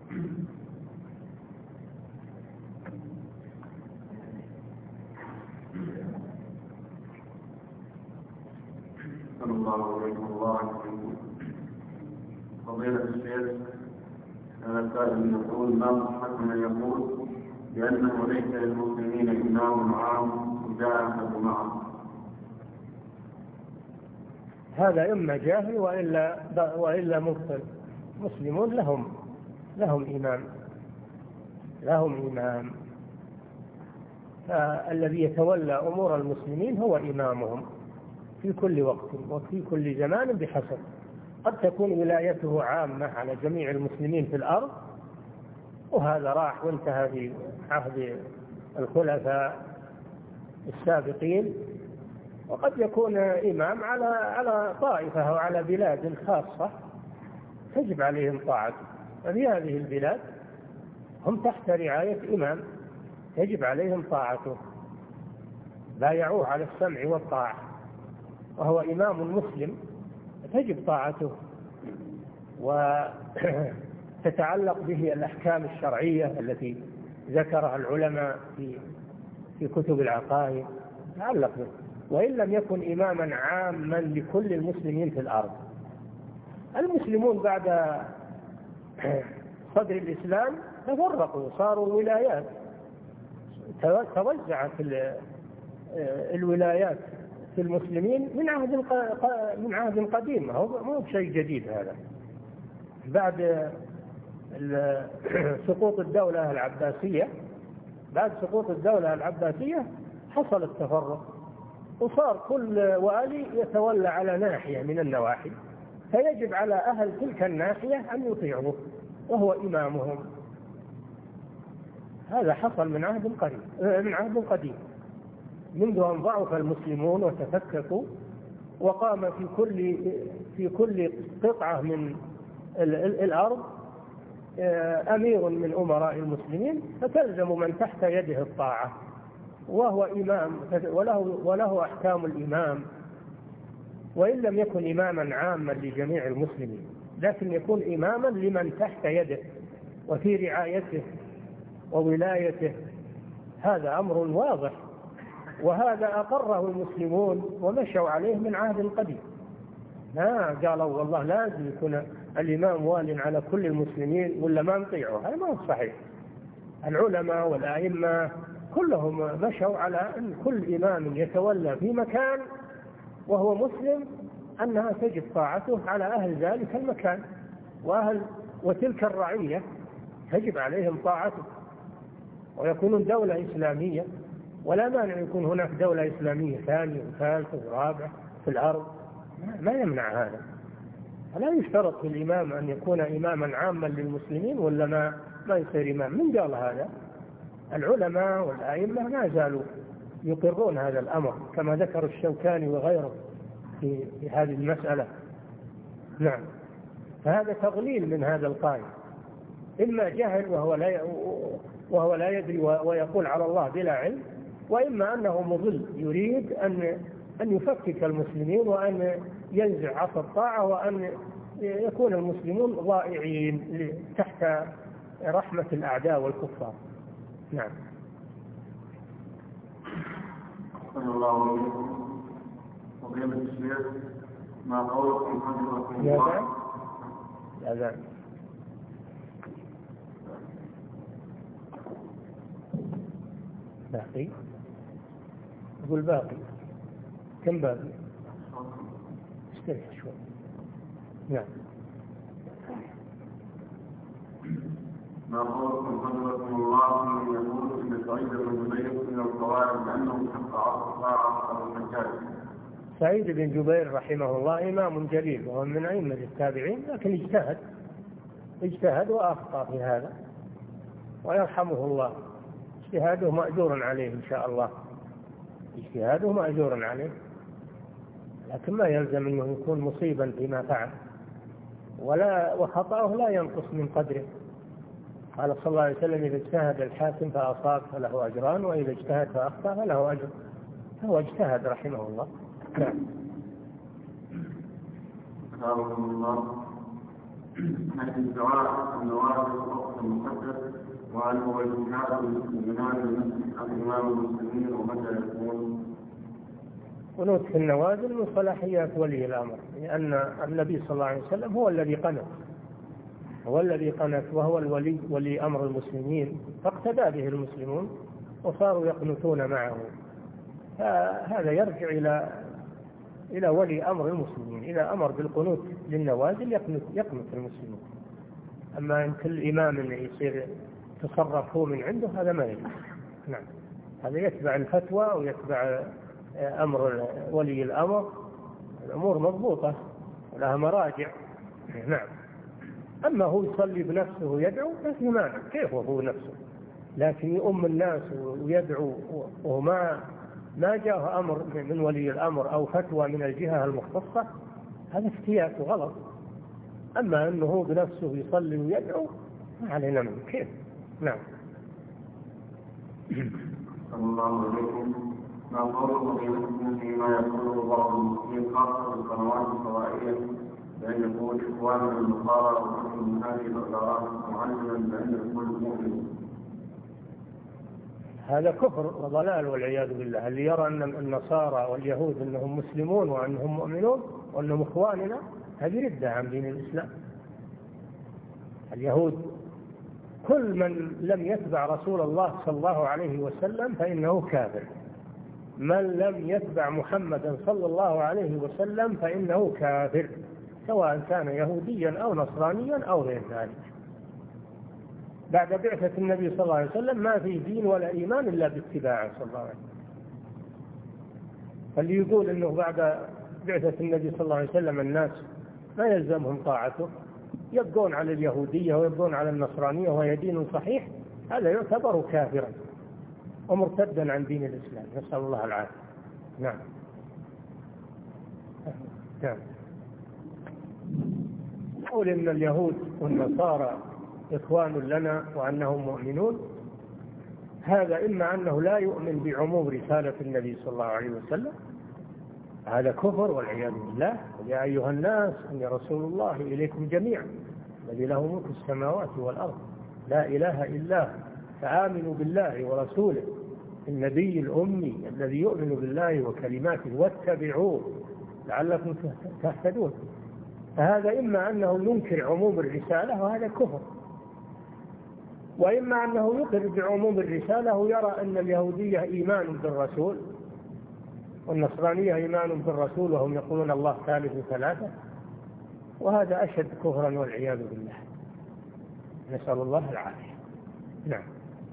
صلى الله عليه وسلم. فضيلة الشيخ، هذا السائل يقول: ما صحة من يقول بأنه ليس للمسلمين إمام عام جاء معه؟ هذا إما جاهل وإلا مبطل. مسلمون لهم إمام. فالذي يتولى أمور المسلمين هو إمامهم في كل وقت وفي كل زمان بحسب. قد تكون ولايته عامة على جميع المسلمين في الأرض، وهذا راح وانتهى في عهد الخلفاء السابقين. وقد يكون إمام على طائفة أو على بلاد خاصة تجب عليهم طاعته، ففي هذه البلاد هم تحت رعاية إمام يجب عليهم طاعته، بايعوه على السمع والطاعة، وهو إمام مسلم تجب طاعته وتتعلق به الأحكام الشرعية التي ذكرها العلماء في كتب العقائد تعلق به. وإن لم يكن إماما عاما لكل المسلمين في الأرض. المسلمون بعد صدر الإسلام تفرقوا، صاروا ولايات، توزعت الولايات في المسلمين من عهد قديم، مو بشيء جديد هذا. بعد سقوط الدولة العباسية حصل التفرق، وصار كل والي يتولى على ناحية من النواحي، فيجب على أهل تلك الناحية أن يطيعوه وهو إمامهم. هذا حصل من عهد قديم منذ أن ضعف المسلمون وتفككوا، وقام في كل قطعة من الأرض أمير من أمراء المسلمين، فتلزم من تحت يده الطاعة، وهو إمام وله أحكام الإمام، وإن لم يكن إماما عاما لجميع المسلمين، لكن يكون إماما لمن تحت يده وفي رعايته وولايته. هذا أمر واضح، وهذا أقره المسلمون ومشوا عليه من عهد قديم. لا قالوا والله لازم يكون الإمام وال على كل المسلمين ولا ما نطيعه، هذا ما هو صحيح. العلماء والأئمة كلهم مشوا على أن كل إمام يتولى في مكان وهو مسلم أنها تجب طاعته على أهل ذلك المكان، وتلك الرعية تجب عليهم طاعته، ويكونون دولة إسلامية، ولا مانع يكون هناك دولة إسلامية ثانية وثالثة ورابعة في الأرض، ما يمنع هذا. لا يشترط في الإمام أن يكون إماما عاما للمسلمين ولا ما يصير إمام. من قال هذا؟ العلماء والأئمة ما زالوا يقرون هذا الأمر، كما ذكر الشوكاني وغيره في هذه المسألة. نعم. فهذا تضليل من هذا القائل، إما جهل وهو لا يدري ويقول على الله بلا علم، وإما أنه مضل يريد أن يفكك المسلمين وأن ينزع عصا الطاعة وأن يكون المسلمون ضائعين تحت رحمة الأعداء والكفار. نعم. صلى الله عليه وسلم. وقيمة الشيخ ما قولك في حجر الله. يا باقي، يقول باقي، كم باقي؟ استريح شوي. نعم. ما قولكم حجركم الله من يقول إن سعيد بن جبير من القواعد لأنه شق طاعة أبو الحجاج. سعيد بن جبير رحمه الله إمام جليل وهو من أئمة التابعين، لكن اجتهد وأخطأ في هذا، ويرحمه الله. اجتهاده مأجور عليه إن شاء الله، اجتهاده مأجور عليه، لكن ما يلزم أنه يكون مصيبا فيما فعل، وخطأه لا ينقص من قدره. قال صلى الله عليه وسلم: إذا اجتهد الحاكم فأصاب فله أجران، وإذا اجتهد فأخطأ فله أجر. هو اجتهد رحمه الله. نعم. رحمه الله. حيث الدعاء النوافل وقت المقدس، وعن هو الاجتهاد بالإيمان بنفسه عن إمام المسلمين، ومتى يكون؟ قنوت في النوازل من صلاحيات ولي الأمر، لأن النبي صلى الله عليه وسلم هو الذي قنت، وهو الولي ولي أمر المسلمين، فاقتدى به المسلمون وصاروا يقنتون معه. فهذا يرجع إلى ولي أمر المسلمين، إذا أمر بالقنوت للنوازل يقنت المسلمين. أما إن كل إمام يصير تصرف هو من عنده، هذا ما يجوز. نعم. هذا يتبع الفتوى ويتبع أمر ولي الأمر. الأمور مضبوطة ولها مراجع. نعم. أما هو يصلي بنفسه ويدعو ما في مانع، كيف هو نفسه، لكن يؤم الناس ويدعو وما جاء أمر من ولي الأمر أو فتوى من الجهة المختصة، هذا افتيات وغلط. أما أنه هو بنفسه يصلي ويدعو ما علينا منه، كيف؟ نعم. صلى الله عليكم. ما قوله فيما يقوله بعض المسلمين خاصة بالقنوات الفضائية بأن يكون إخواننا النصارى وكثير من هذه العبارات معلما بأن يكون مؤمن؟ هذا كفر وضلال والعياذ بالله. اللي يرى أن النصارى واليهود أنهم مسلمون وأنهم مؤمنون وأنهم إخواننا، هذه ردة عن دين الإسلام. اليهود كل من لم يتبع رسول الله صلى الله عليه وسلم فإنه كافر، من لم يتبع محمدا صلى الله عليه وسلم فإنه كافر، سواء كان يهوديا أو نصرانيا أو غير ذلك. بعد بعثة النبي صلى الله عليه وسلم ما في دين ولا إيمان إلا باتباعه صلى الله عليه وسلم. فاللي يقول أنه بعد بعثة النبي صلى الله عليه وسلم الناس ما يلزمهم طاعته، يبقون على اليهودية ويبقون على النصرانية وهي دين صحيح، هذا يعتبر كافرا ومرتدا عن دين الإسلام، نسأل الله العافية. نعم. نعم. نقول إن اليهود والنصارى إخوان لنا وأنهم مؤمنون، هذا إما أنه لا يؤمن بعموم رسالة النبي صلى الله عليه وسلم، هذا كفر والعياذ بالله. يا أيها الناس إني رسول الله إليكم جميعا الذي له ملك السماوات والأرض لا إله إلا هو فآمنوا بالله ورسوله النبي الأمي الذي يؤمن بالله وكلماته واتبعوه لعلكم تهتدون. فهذا إما أنه ينكر عموم الرسالة وهذا كفر، وإما أنه يقر بعموم الرسالة ويرى أن اليهودية إيمان بالرسول والنصرانية إيمان بالرسول وهم يقولون الله ثالث ثلاثة، وهذا أشد كفرا والعياذ بالله، نسأل الله العافية. نعم.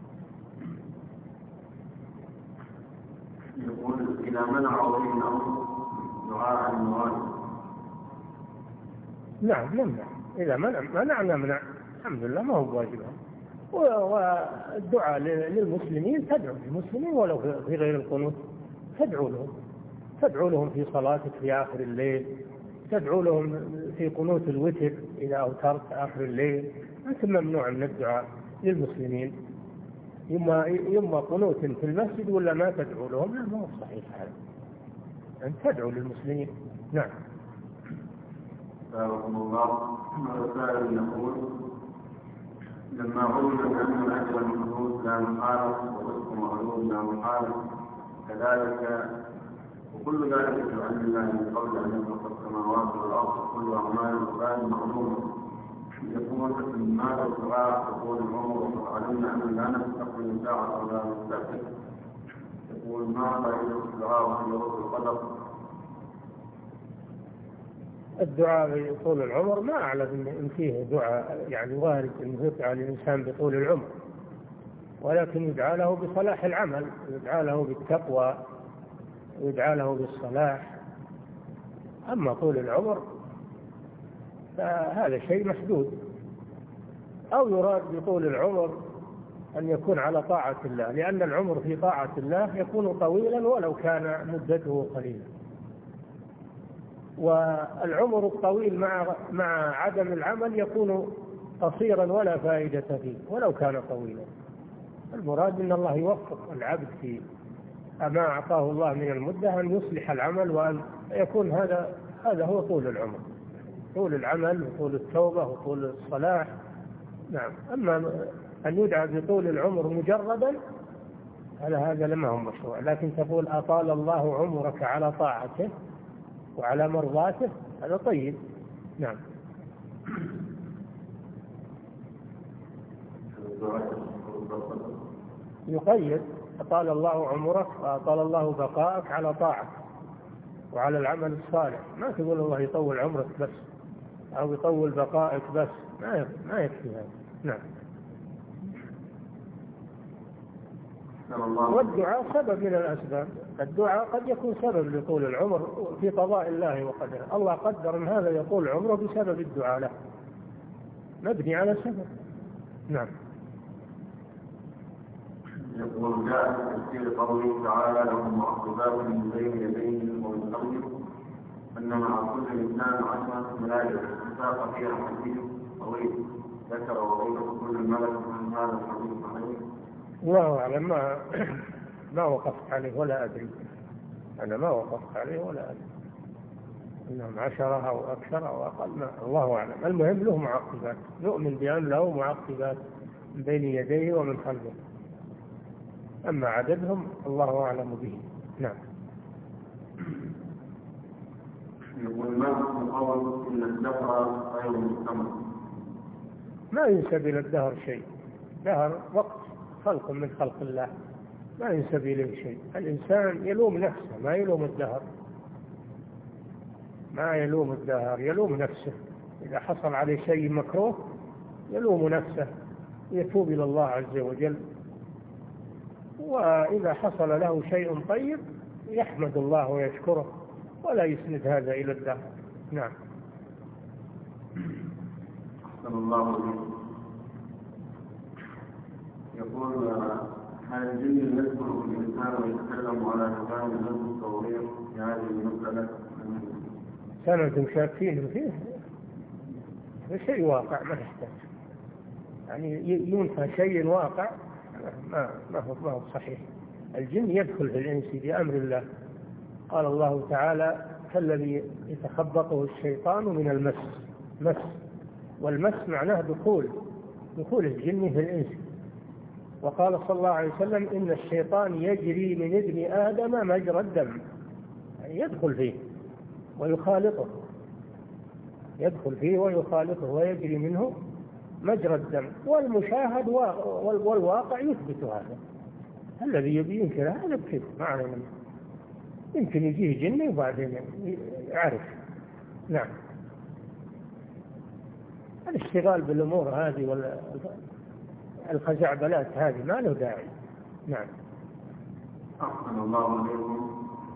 يقول إذا منع ولي الأمر دعاء الموالد. نعم نمنع، إذا منع الحمد لله ما هو واجب. والدعاء للمسلمين، تدعو للمسلمين ولو في غير القنوت، تدعو لهم في صلاتك في آخر الليل، تدعو لهم في قنوت الوتر إذا أوترت آخر الليل، أنت ممنوع من الدعاء للمسلمين. يما قنوت في المسجد ولا ما تدعو لهم، لا ما هو صحيح هذا، أن تدعو للمسلمين. نعم. بارك الله. الرسائل يقول لما علم أن الأجر المحدود لا محالة والرزق معلوم لا محالة كذلك وكل ذلك في علم الله من قبل أن يخلق السماوات والأرض كل أعمال العباد معلومة. يقول ماذا الدعاء تقول العمر وقد علمنا أن لا نستقبل ساعة ولا نستقبل. يقول ما فائدة الدعاء وهي رد القدر. الدعاء بطول العمر ما أعلم إن فيه دعاء يعني وارد أن يدعى الإنسان بطول العمر، ولكن يدعى له بصلاح العمل، يدعى له بالتقوى، يدعى له بالصلاح. أما طول العمر فهذا شيء محدود. أو يراد بطول العمر أن يكون على طاعة الله، لأن العمر في طاعة الله يكون طويلا ولو كان مدته قليلة، والعمر الطويل مع عدم العمل يكون قصيرا ولا فائدة فيه ولو كان طويلا. المراد أن الله يوفق العبد في ما أعطاه الله من المدة أن يصلح العمل وأن يكون هذا هو طول العمر، طول العمل وطول التوبة وطول الصلاح. نعم. أما أن يدعى بطول العمر مجردا هذا لما هو مشروع، لكن تقول أطال الله عمرك على طاعته وعلى مرضاته، هذا طيب. نعم. يقيد أطال الله عمرك وأطال الله بقاءك على طاعة وعلى العمل الصالح، ما تقول الله يطول عمرك بس أو يطول بقائك بس، ما يكفي هذا. نعم. والدعاء سبب من الأسباب، الدعاء قد يكون سبب لطول العمر في قضاء الله وقدره، الله قدر أن هذا يطول عمره بسبب الدعاء له. مبني على سبب. نعم. يقول جاء في تفسير قوله تعالى لهم معقبات من بين يديه ومن خلفه أن مع كل إنسان 10 ملائكة ساق فيها حديث طويل ذكر وغيره كل ملك من هذا الحديث عليه. الله أعلم، ما وقفت عليه ولا أدري. أنا ما وقفت عليه ولا أدري إنهم 10 أو أكثر أو أقل، الله أعلم. المهم له معقبات، نؤمن بأن له معقبات من بين يديه ومن خلفه، أما عددهم الله أعلم به. نعم. يقول ما قول إن الدهر غير مستمر؟ ما ينسب إلى الدهر شيء، دهر وقت خلق من خلق الله، ما ينسب إليه شيء. الإنسان يلوم نفسه، ما يلوم الدهر، ما يلوم الدهر، يلوم نفسه. إذا حصل عليه شيء مكروه يلوم نفسه، يتوب إلى الله عز وجل. وإذا حصل له شيء طيب يحمد الله ويشكره، ولا يسند هذا إلى الدهر. نعم. أحسن الله إليك. يقول هل الجن يدخل في الإنسان ويتكلم على لسان النفس التوريق في هذه المسألة؟ سنة شاكين فيه شيء واقع، ما يحتاج يعني ينفى شيء واقع، ما هو صحيح. الجن يدخل في الإنس بأمر الله. قال الله تعالى كالذي يتخبطه الشيطان من المس، مس، والمس معناه دخول الجن في الإنس. وقال صلى الله عليه وسلم إن الشيطان يجري من ابن آدم مجرى الدم، يعني يدخل فيه ويخالطه، يدخل فيه ويخالطه ويجري منه مجرى الدم. والمشاهد والواقع يثبت هذا. الذي يبي ينكر هذا بكذب، ما علينا، يمكن يجيه جني وبعدين يعرف. نعم. الاشتغال بالأمور هذه والخزعبلات هذه ما له داعي. نعم. أحسن الله عليكم.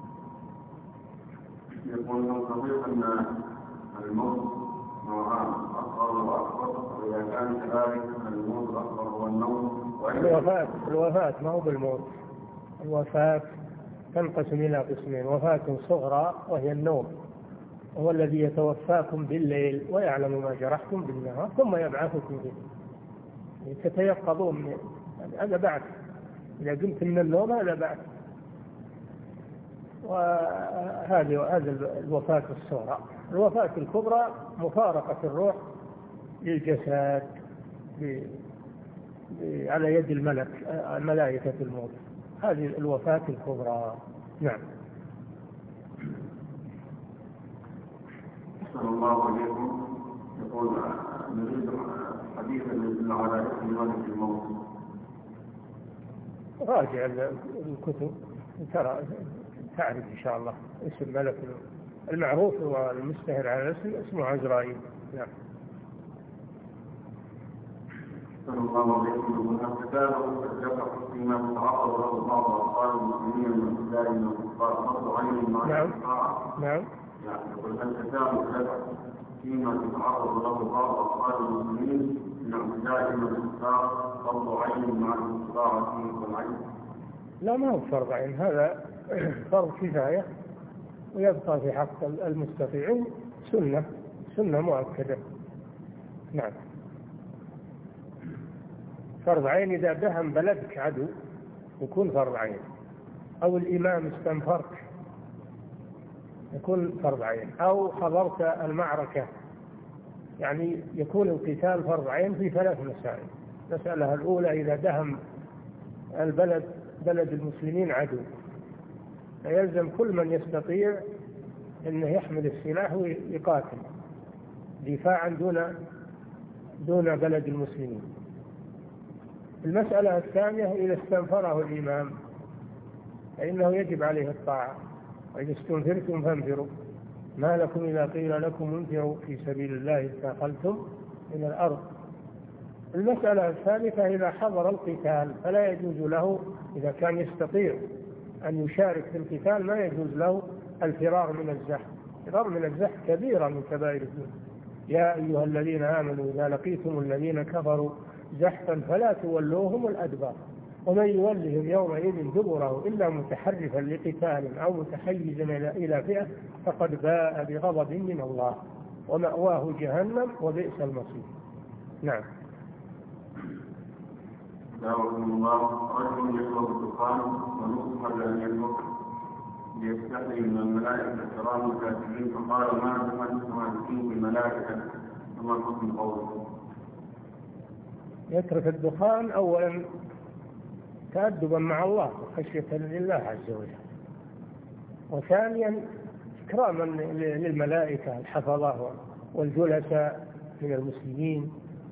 يقول صديق أن الموت نوعان، أصغر وأكبر، وإذا كان كذلك الموت الأكبر هو النوم. الوفاة ما هو بالموت. الوفاة تنقسم إلى قسمين: وفاة صغرى وهي النوم، هو الذي يتوفاكم بالليل ويعلم ما جرحتم بالنهار ثم يبعثكم فيه، تتيقظون. هذا بعث، إذا قمت من النوم هذا بعث. وهذه الوفاة الصغرى. الوفاة الكبرى مفارقة الروح للجسد على يد ملائكة الموت، هذه الوفاة الكبرى. نعم. أحسن الله عليكم. يقول نريد حديثا يدل على اسم ملك الموت. راجع الكتب ترى تعرف إن شاء الله اسم ملك المعروف والمستهر على الاسم اسمه عزرائيل. نعم. صلى الله عليه وسلم. الكتاب ذكر فيما تعرض له بعض أطفال المسلمين من ابتداء من الكفار فرض عين مع الكفار. نعم. يقول الكتاب ذكر فيما تتعرض له بعض أطفال المسلمين من ابتداء من الكفار فرض عين مع الاستطاعة والعين. لا، ما هو فرض عين، هذا فرض كفاية، ويبقى في حق المستطيعين سنة مؤكدة. نعم. فرض عين إذا دهم بلدك عدو يكون فرض عين، أو الإمام استنفرك يكون فرض عين، أو حضرت المعركة، يعني يكون القتال فرض عين في 3 مسائل. المسألة الأولى إذا دهم بلد المسلمين عدو، فيلزم كل من يستطيع أنه يحمل السلاح ويقاتل دفاعا دون بلد المسلمين. المسألة الثانية إذا استنفره الإمام فإنه يجب عليه الطاعة: وإذا استنفرتم فانفروا، ما لكم إذا قيل لكم انفروا في سبيل الله اثاقلتم إلى الأرض. المسألة الثالثة إذا حضر القتال فلا يجوز له، إذا كان يستطيع أن يشارك في القتال، ما يجوز له الفرار من الزحف. الفرار من الزحف كبيرة من كبائر الذنوب، يا أيها الذين آمنوا إذا لقيتم الذين كفروا زحفا فلا تولوهم الأدبار ومن يولهم يومئذ دبره إلا متحرفا لقتال أو متحيزا إلى فئة فقد باء بغضب من الله ومأواه جهنم وبئس المصير. نعم. دعوكم الله رجل يشرب الدخان ونصح لأن يترك ليستحي من الملائكة الكرام الكاتبين فقال ما تحدث عن الملائكة وما حكم قوله؟ يترك الدخان أولا تأدبا مع الله وخشية لله عز وجل، وثانيا إكراما للملائكة الحفظة والجلساء من المسلمين،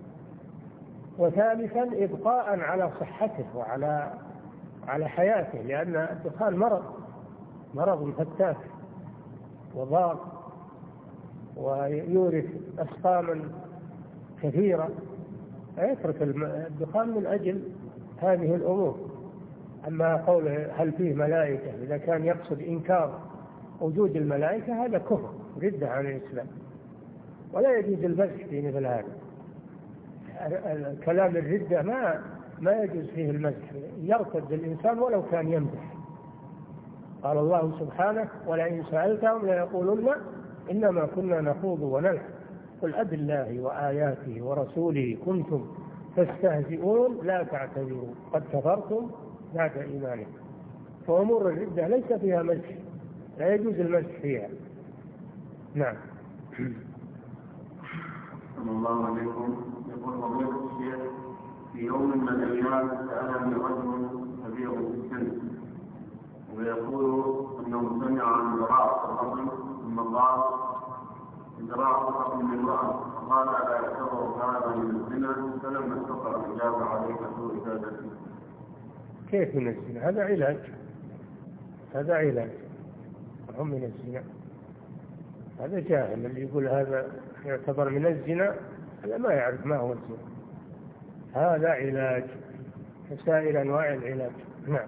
وثالثا إبقاء على صحته وعلى حياته، لأن الدخان مرض فتاك وضار ويورث أسقاما كثيرة، فيترك الدخان من أجل هذه الأمور. أما قوله هل فيه ملائكة إذا كان يقصد إنكار وجود الملائكة هذا كفر ردة عن الإسلام، ولا يجوز المزح في مثل هذا. كلام الردة ما يجوز فيه المزح، يرتد الإنسان ولو كان يمزح. قال الله سبحانه ولئن سألتهم ليقولن إنما كنا نخوض ونلعب قل أب الله وآياته ورسوله كنتم تستهزئون لا تعتذروا قد كفرتم بعد إيمانكم. فأمور الردة ليس فيها مزح، لا يجوز المزح فيها. نعم. الله عليكم. يقول فضيلة الشيخ في يوم من الأيام سألني رجل كبير في السن ويقول أنه سمع عن زراعة الرجل ثم قال زراعة الرجل من امرأة فقال ألا يعتبر هذا من الزنا؟ فلم يستطع الإجابة عليه سوء إجابته. كيف من الزنا؟ هذا علاج هم من الزنا. هذا جاهل اللي يقول هذا يعتبر من الزنا، هذا ما يعرف ما هو الزنا. هذا علاج كسائر أنواع العلاج. نعم.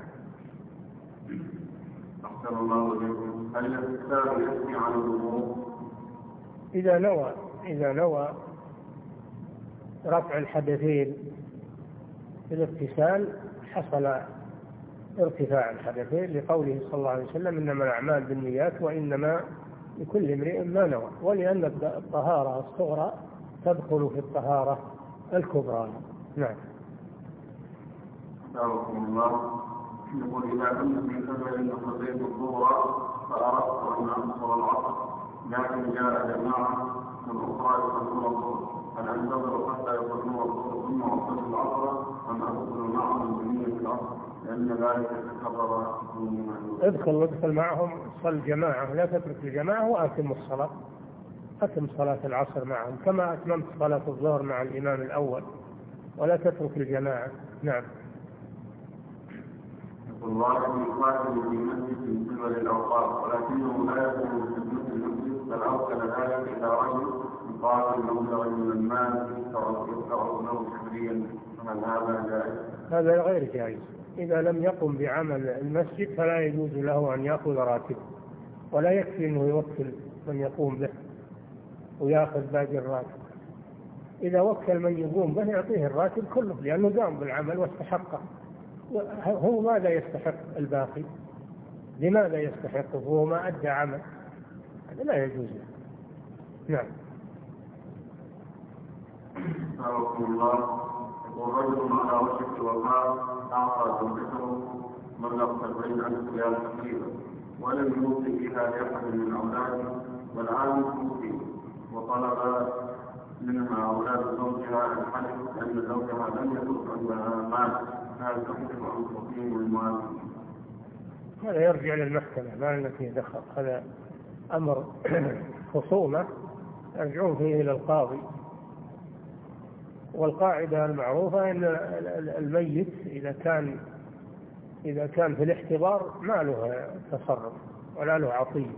أحسن الله إليكم. هل الاغتسال يكفي عن الوضوء؟ إذا نوى رفع الحدثين بالاغتسال حصل ارتفاع الحدثين، لقوله صلى الله عليه وسلم إنما الأعمال بالنيات وإنما لكل امرئ ما نوى، ولأن الطهارة الصغرى تدخل في الطهارة الكبرى. نعم. أسألكم الله. يقول إذا كنت في سفر فصليت الظهر فأردت أن أنصر العصر لكن جاء جماعة من أخرى يصلون الظهر، هل أنتظر حتى يصلون الظهر ثم أصلي العصر أم أدخل معهم بنية العصر لأن ذلك تكرر؟ ادخل معهم صل جماعة، لا تترك الجماعة وأتم الصلاة، أتم صلاة العصر معهم كما أتممت صلاة الظهر مع الإمام الأول، ولا تترك الجماعة. نعم. الله يقاتل في مسجد من قبل الأوقاف ولكنه لا يكون في سجود المسجد، بل أرسل ذلك إلى رجل يقاتل مبلغا من المال يدفع له شهريا، فهل هذا جائز؟ هذا غير جائز. إذا لم يقم بعمل المسجد فلا يجوز له أن يأخذ راتب، ولا يكفي أنه يوكل من يقوم به ويأخذ باقي الراتب. إذا وكل من يقوم به يعطيه الراتب كله لأنه قام بالعمل واستحقه. هو ماذا يستحق الباقي؟ لماذا يستحقه وهو ما أدى عمل؟ هذا لا يجوز له. نعم. أسألكم الله. يقول رجل على وشك الوفاة أعطى زوجته مبلغ 70,000 ريال تقريبا ولم يوصي بها لأحد من أولاده، والآن توفي وطلب منها أولاد زوجها الحلف لأن زوجها لم يكن عندها مال، هذا تحدث عن توفيه المال. هذا يرجع للمحكمة، ما لنا فيه دخل، هذا أمر خصومة يرجعون فيه إلى القاضي. والقاعدة المعروفة أن الميت إذا كان في الاحتضار ما له تصرف ولا له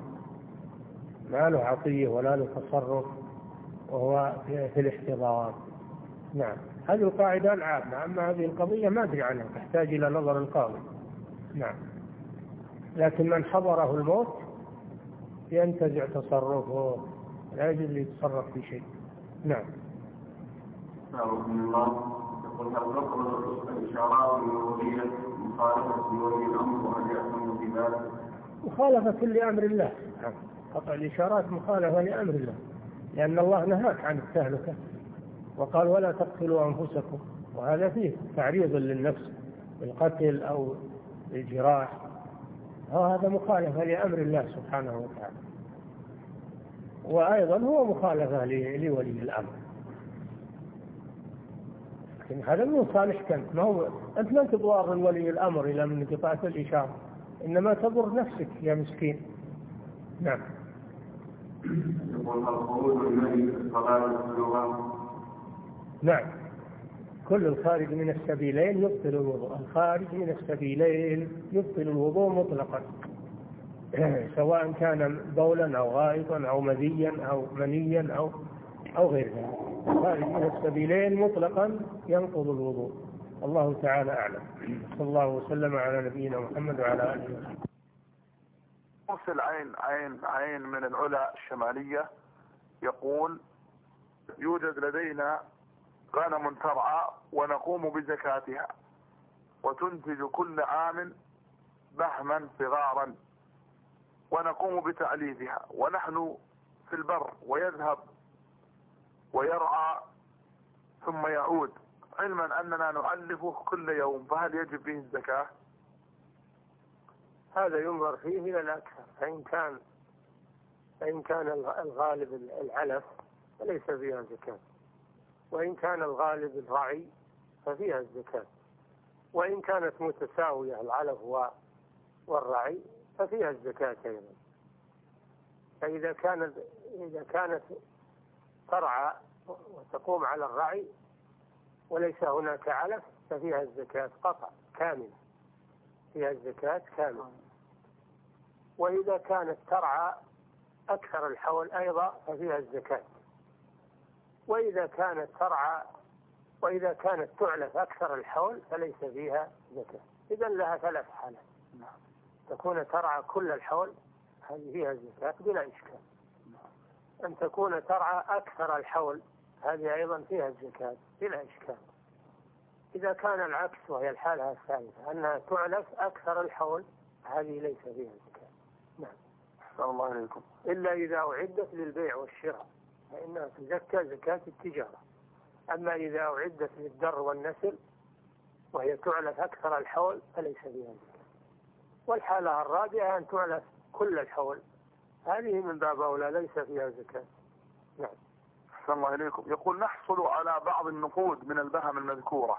عطية ولا له تصرف وهو في الاحتضار. نعم. هذه القاعدة العامة. أما هذه القضية ما أدري عنها، تحتاج إلى نظر القاضي. نعم. لكن من حضره الموت ينتزع تصرفه، لا يجوز يتصرف في شيء. نعم. رحمه الله يقول هل تقبل الإشارات النورية مخالفة لولي الأمر وهل يأتم في ذلك؟ مخالفة لأمر الله. قطع الإشارات مخالفة لأمر الله، لأن الله نهاك عن التهلكة وقال ولا تقتلوا أنفسكم، وهذا فيه تعريض للنفس بالقتل أو الجراح، وهذا مخالفة لأمر الله سبحانه وتعالى، وأيضا هو مخالفة لولي الأمر. لكن هذا من صالحك أنت، ما هو أنت ما تضار ولي الأمر إلى من قطعة الإشارة، إنما تضر نفسك يا مسكين. نعم. يقول الخروج الذي في الصلاة والصلاة. نعم، كل الخارج من السبيلين يبطل الوضوء، الخارج من السبيلين يبطل الوضوء مطلقا، سواء كان بولا أو غائطا أو مذيا أو منيا أو غير ذلك، الخارج من السبيلين مطلقا ينقض الوضوء. الله تعالى أعلم. صلى الله وسلم على نبينا محمد وعلى آله وسلم. مرسل عين من العلا الشمالية يقول يوجد لدينا غنم ترعى ونقوم بزكاتها وتنتج كل عام بهما صغارا ونقوم بتعليفها، ونحن في البر ويذهب ويرعى ثم يعود، علما أننا نعلفه كل يوم، فهل يجب فيه الزكاة؟ هذا ينظر فيه إلى الأكثر، فإن كان الغالب العلف فليس فيها زكاة، وإن كان الغالب الرعي ففيها الزكاة، وإن كانت متساوية العلف والرعي ففيها الزكاة أيضا. فإذا كانت ترعى وتقوم على الرعي وليس هناك علف ففيها الزكاة قطع كامل، فيها الزكاة كامل. وإذا كانت ترعى أكثر الحول أيضا ففيها الزكاة. وإذا كانت تعلف أكثر الحول فليس فيها زكاة. إذن لها 3 حالات: تكون ترعى كل الحول هذه فيها الزكاة بلا إشكال، أن تكون ترعى أكثر الحول هذه أيضا فيها الزكاة بلا إشكال. إذا كان العكس وهي الحالة الثالثة أنها تعلف أكثر الحول هذه ليس فيها زكاة. نعم. أحسن الله عليكم. إلا إذا أعدت للبيع والشراء فإنها تزكى زكاة التجارة. أما إذا أعدت للدر والنسل وهي تعلف أكثر الحول فليس فيها زكاة. والحالة الرابعة أن تعلف كل الحول، هذه من باب أولى ليس فيها زكاة. نعم. أحسن الله عليكم. يقول نحصل على بعض النقود من البهم المذكورة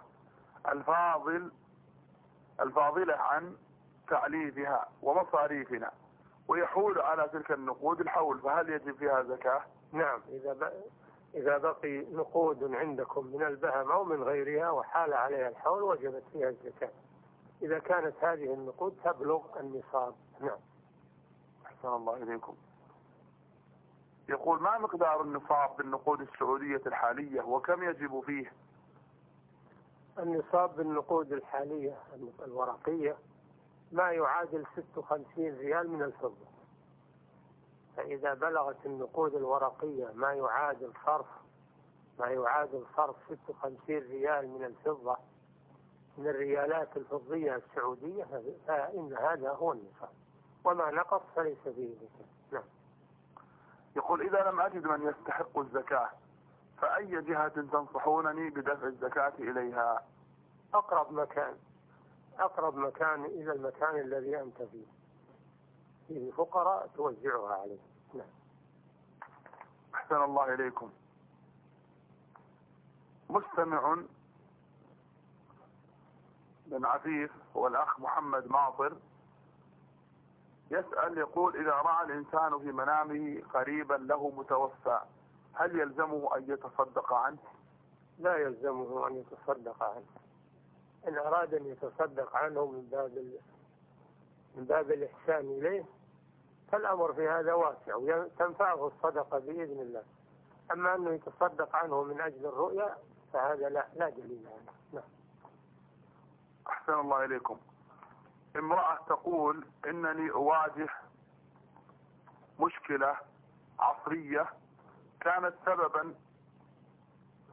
الفاضلة عن تعليفها ومصاريفنا، ويحول على تلك النقود الحول، فهل يجب فيها زكاة؟ نعم. إذا بقي نقود عندكم من البهم أو من غيرها وحال عليها الحول وجبت فيها الزكاة، إذا كانت هذه النقود تبلغ النصاب. نعم. أحسن الله إليكم. يقول ما مقدار النصاب بالنقود السعودية الحالية وكم يجب فيه؟ النصاب بالنقود الحالية الورقية ما يعادل 56 ريال من الفضة. فإذا بلغت النقود الورقية ما يعادل صرف 56 ريال من الفضة من الريالات الفضية السعودية فإن هذا هو النصاب، وما نقص فليس فيه زكاة. نعم. يقول إذا لم أجد من يستحق الزكاة فأي جهة تنصحونني بدفع الزكاة إليها؟ أقرب مكان إلى المكان الذي أنت فيه فقراء توزعها عليه. نعم. أحسن الله إليكم. مستمع بن عفيف هو الأخ محمد ماطر يسأل يقول إذا رأى الإنسان في منامه قريبا له متوفى هل يلزمه أن يتصدق عنه؟ لا يلزمه أن يتصدق عنه. إن أراد أن يتصدق عنه من باب الإحسان إليه فالأمر في هذا واسع وتنفعه الصدقة بإذن الله. أما أنه يتصدق عنه من أجل الرؤيا فهذا لا دليل عنه. نعم. أحسن الله إليكم. امرأة تقول إنني أواجه مشكلة عصرية كانت سببا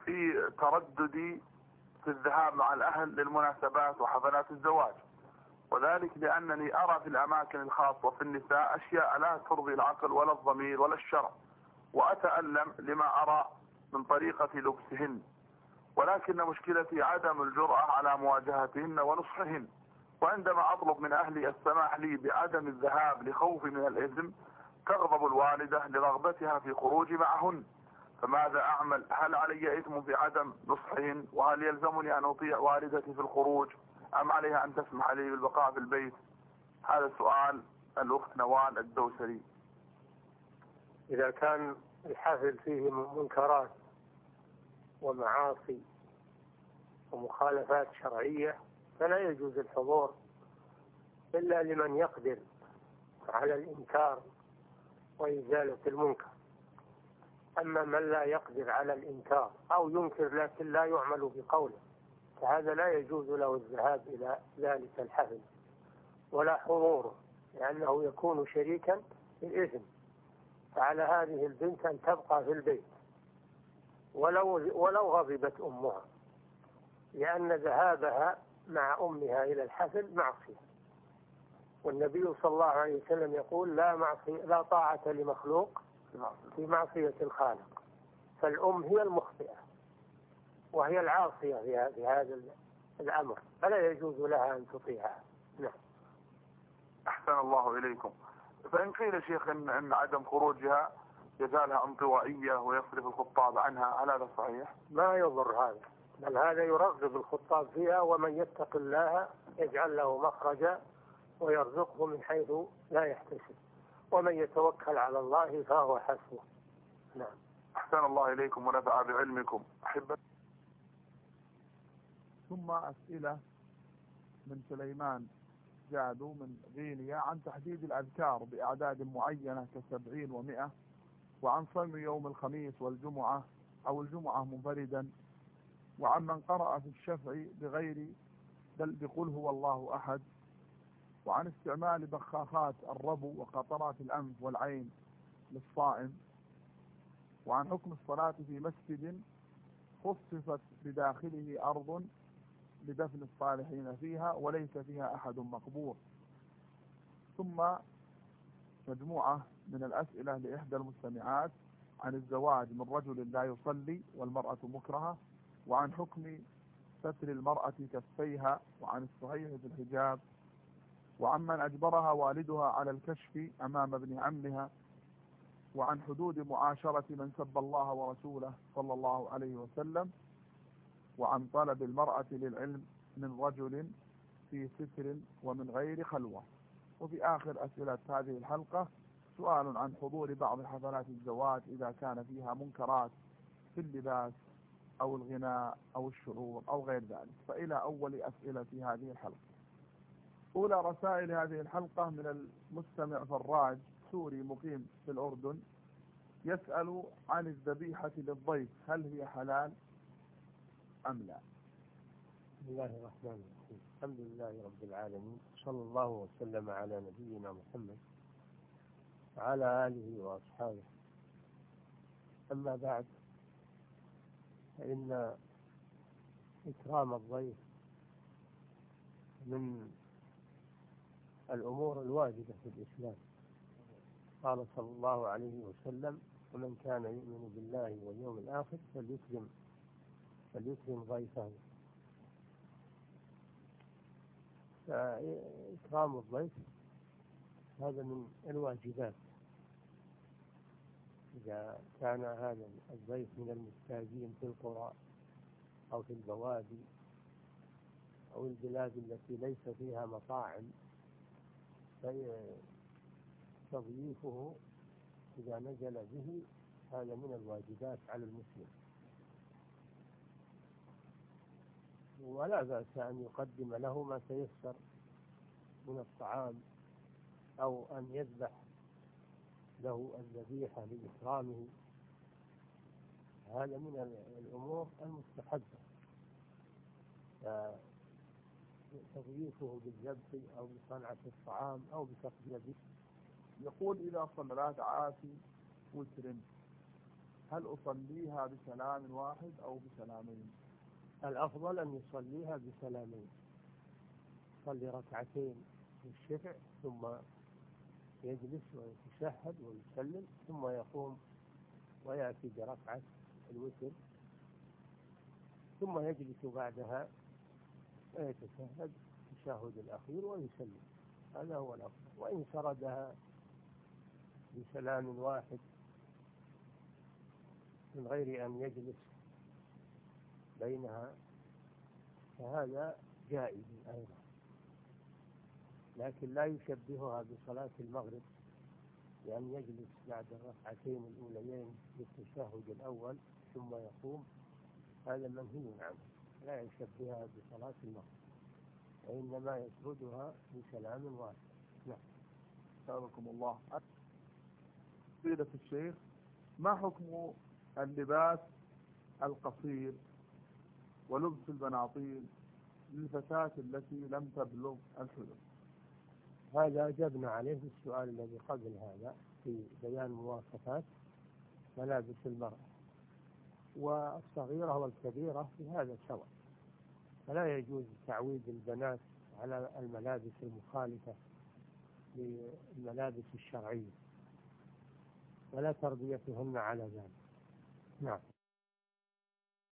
في ترددي في الذهاب مع الأهل للمناسبات وحفلات الزواج، وذلك لأنني أرى في الأماكن الخاصة في النساء أشياء لا ترضي العقل ولا الضمير ولا الشرع، وأتألم لما أرى من طريقة لبسهن، ولكن مشكلتي عدم الجرأة على مواجهتهن ونصحهن. وعندما أطلب من أهلي السماح لي بعدم الذهاب لخوفي من الإثم تغضب الوالدة لرغبتها في خروجي معهن، فماذا أعمل؟ هل علي إثم في عدم نصحهن؟ وهل يلزمني أن أطيع والدتي في الخروج أم عليها أن تسمح لي بالبقاء في البيت؟ هذا سؤال الأخت نوال الدوسري. إذا كان الحفل فيه منكرات ومعاصي ومخالفات شرعية فلا يجوز الحضور إلا لمن يقدر على الإنكار وإزالة المنكر. أما من لا يقدر على الإنكار أو ينكر لكن لا يعمل بقوله فهذا لا يجوز له الذهاب إلى ذلك الحفل ولا حضوره، لأنه يكون شريكا في الإثم. فعلى هذه البنت أن تبقى في البيت ولو غضبت أمها، لأن ذهابها مع أمها إلى الحفل معصية، والنبي صلى الله عليه وسلم يقول لا طاعة لمخلوق في معصية الخالق، فالأم هي المخطئة وهي العاصية في هذا الأمر، فلا يجوز لها أن تطيعها. نعم. أحسن الله إليكم. فإن قيل شيخ إن عدم خروجها يجعلها انطوائية ويصرف الخطاب عنها، هل هذا صحيح؟ ما يضر هذا، بل هذا يرغب الخطاب فيها، ومن يتق الله يجعل له مخرجا ويرزقه من حيث لا يحتسب، ومن يتوكل على الله فهو حسبه. نعم. أحسن الله إليكم ونفع بعلمكم. أحب. ثم أسئلة من سليمان جادو من غينيا عن تحديد الأذكار بأعداد معينة ك70 و100، وعن صوم يوم الخميس والجمعة أو الجمعة منفردا، وعن من قرأ في الشفع بغير بل بقل هو الله أحد، وعن استعمال بخاخات الربو وقطرات الأنف والعين للصائم، وعن حكم الصلاة في مسجد خصصت بداخله أرض لدفن الصالحين فيها وليس فيها أحد مقبور. ثم مجموعة من الأسئلة لإحدى المستمعات عن الزواج من رجل لا يصلي والمرأة مكرهة، وعن حكم ستر المرأة كفيها، وعن الصحيح في الحجاب، وعمن أجبرها والدها على الكشف أمام ابن عمها، وعن حدود معاشرة من سب الله ورسوله صلى الله عليه وسلم، وعن طلب المرأة للعلم من رجل في ستر ومن غير خلوة. وفي آخر أسئلة هذه الحلقة سؤال عن حضور بعض حفلات الزواج إذا كان فيها منكرات في اللباس أو الغناء أو الشعور أو غير ذلك. فإلى أول أسئلة في هذه الحلقة. أولى رسائل هذه الحلقة من المستمع فراج سوري مقيم في الأردن، يسأل عن الذبيحة للضيف، هل هي حلال أم لا؟ بسم الله الرحمن الرحيم. الحمد لله رب العالمين، صلى الله وسلم على نبينا محمد وعلى آله وأصحابه. أما بعد، فإن إكرام الضيف من الأمور الواجبة في الإسلام. قال صلى الله عليه وسلم: ومن كان يؤمن بالله واليوم الآخر فليكرم ضيفه. فإكرام الضيف هذا من الواجبات، إذا كان هذا الضيف من المحتاجين في القرى أو في البوادي أو البلاد التي ليس فيها مطاعم، فتضييفه إذا نزل به هذا من الواجبات على المسلم، ولا بأس أن يقدم له ما تيسر من الطعام أو أن يذبح له الذبيحة لإكرامه. هذا من الأمور المستحبة، تضييفه بالذبح أو بصنعة الطعام أو بتقديمه. يقول: إذا صلى عاصي وتر هل أصليها بسلام واحد أو بسلامين؟ الأفضل أن يصليها بسلامين، يصلي ركعتين للشفع ثم يجلس ويتشهد ويسلم ثم يقوم ويأتي بركعة الوتر ثم يجلس بعدها ويتشهد التشهد الأخير ويسلم. هذا هو الأفضل. وإن سردها بسلام واحد من غير أن يجلس بينها فهذا جائز أيضا، لكن لا يشبهها بصلاة المغرب، لأن يجلس بعد الركعتين الأوليين للتشهد الأول ثم يقوم، هذا منهي عنه، لا يشبهها بصلاة المغرب، وإنما يسردها بسلام واحد. نعم. سألكم الله. فضيلة الشيخ، ما حكم اللباس القصير ولبس البناطيل للفتاة التي لم تبلغ الحلم؟ هذا أجبنا عليه في السؤال الذي قبل هذا في بيان مواصفات ملابس المرأة، والصغيرة والكبيرة في هذا سواء، فلا يجوز تعويد البنات على الملابس المخالفة للملابس الشرعية ولا تربيتهن على ذلك. نعم.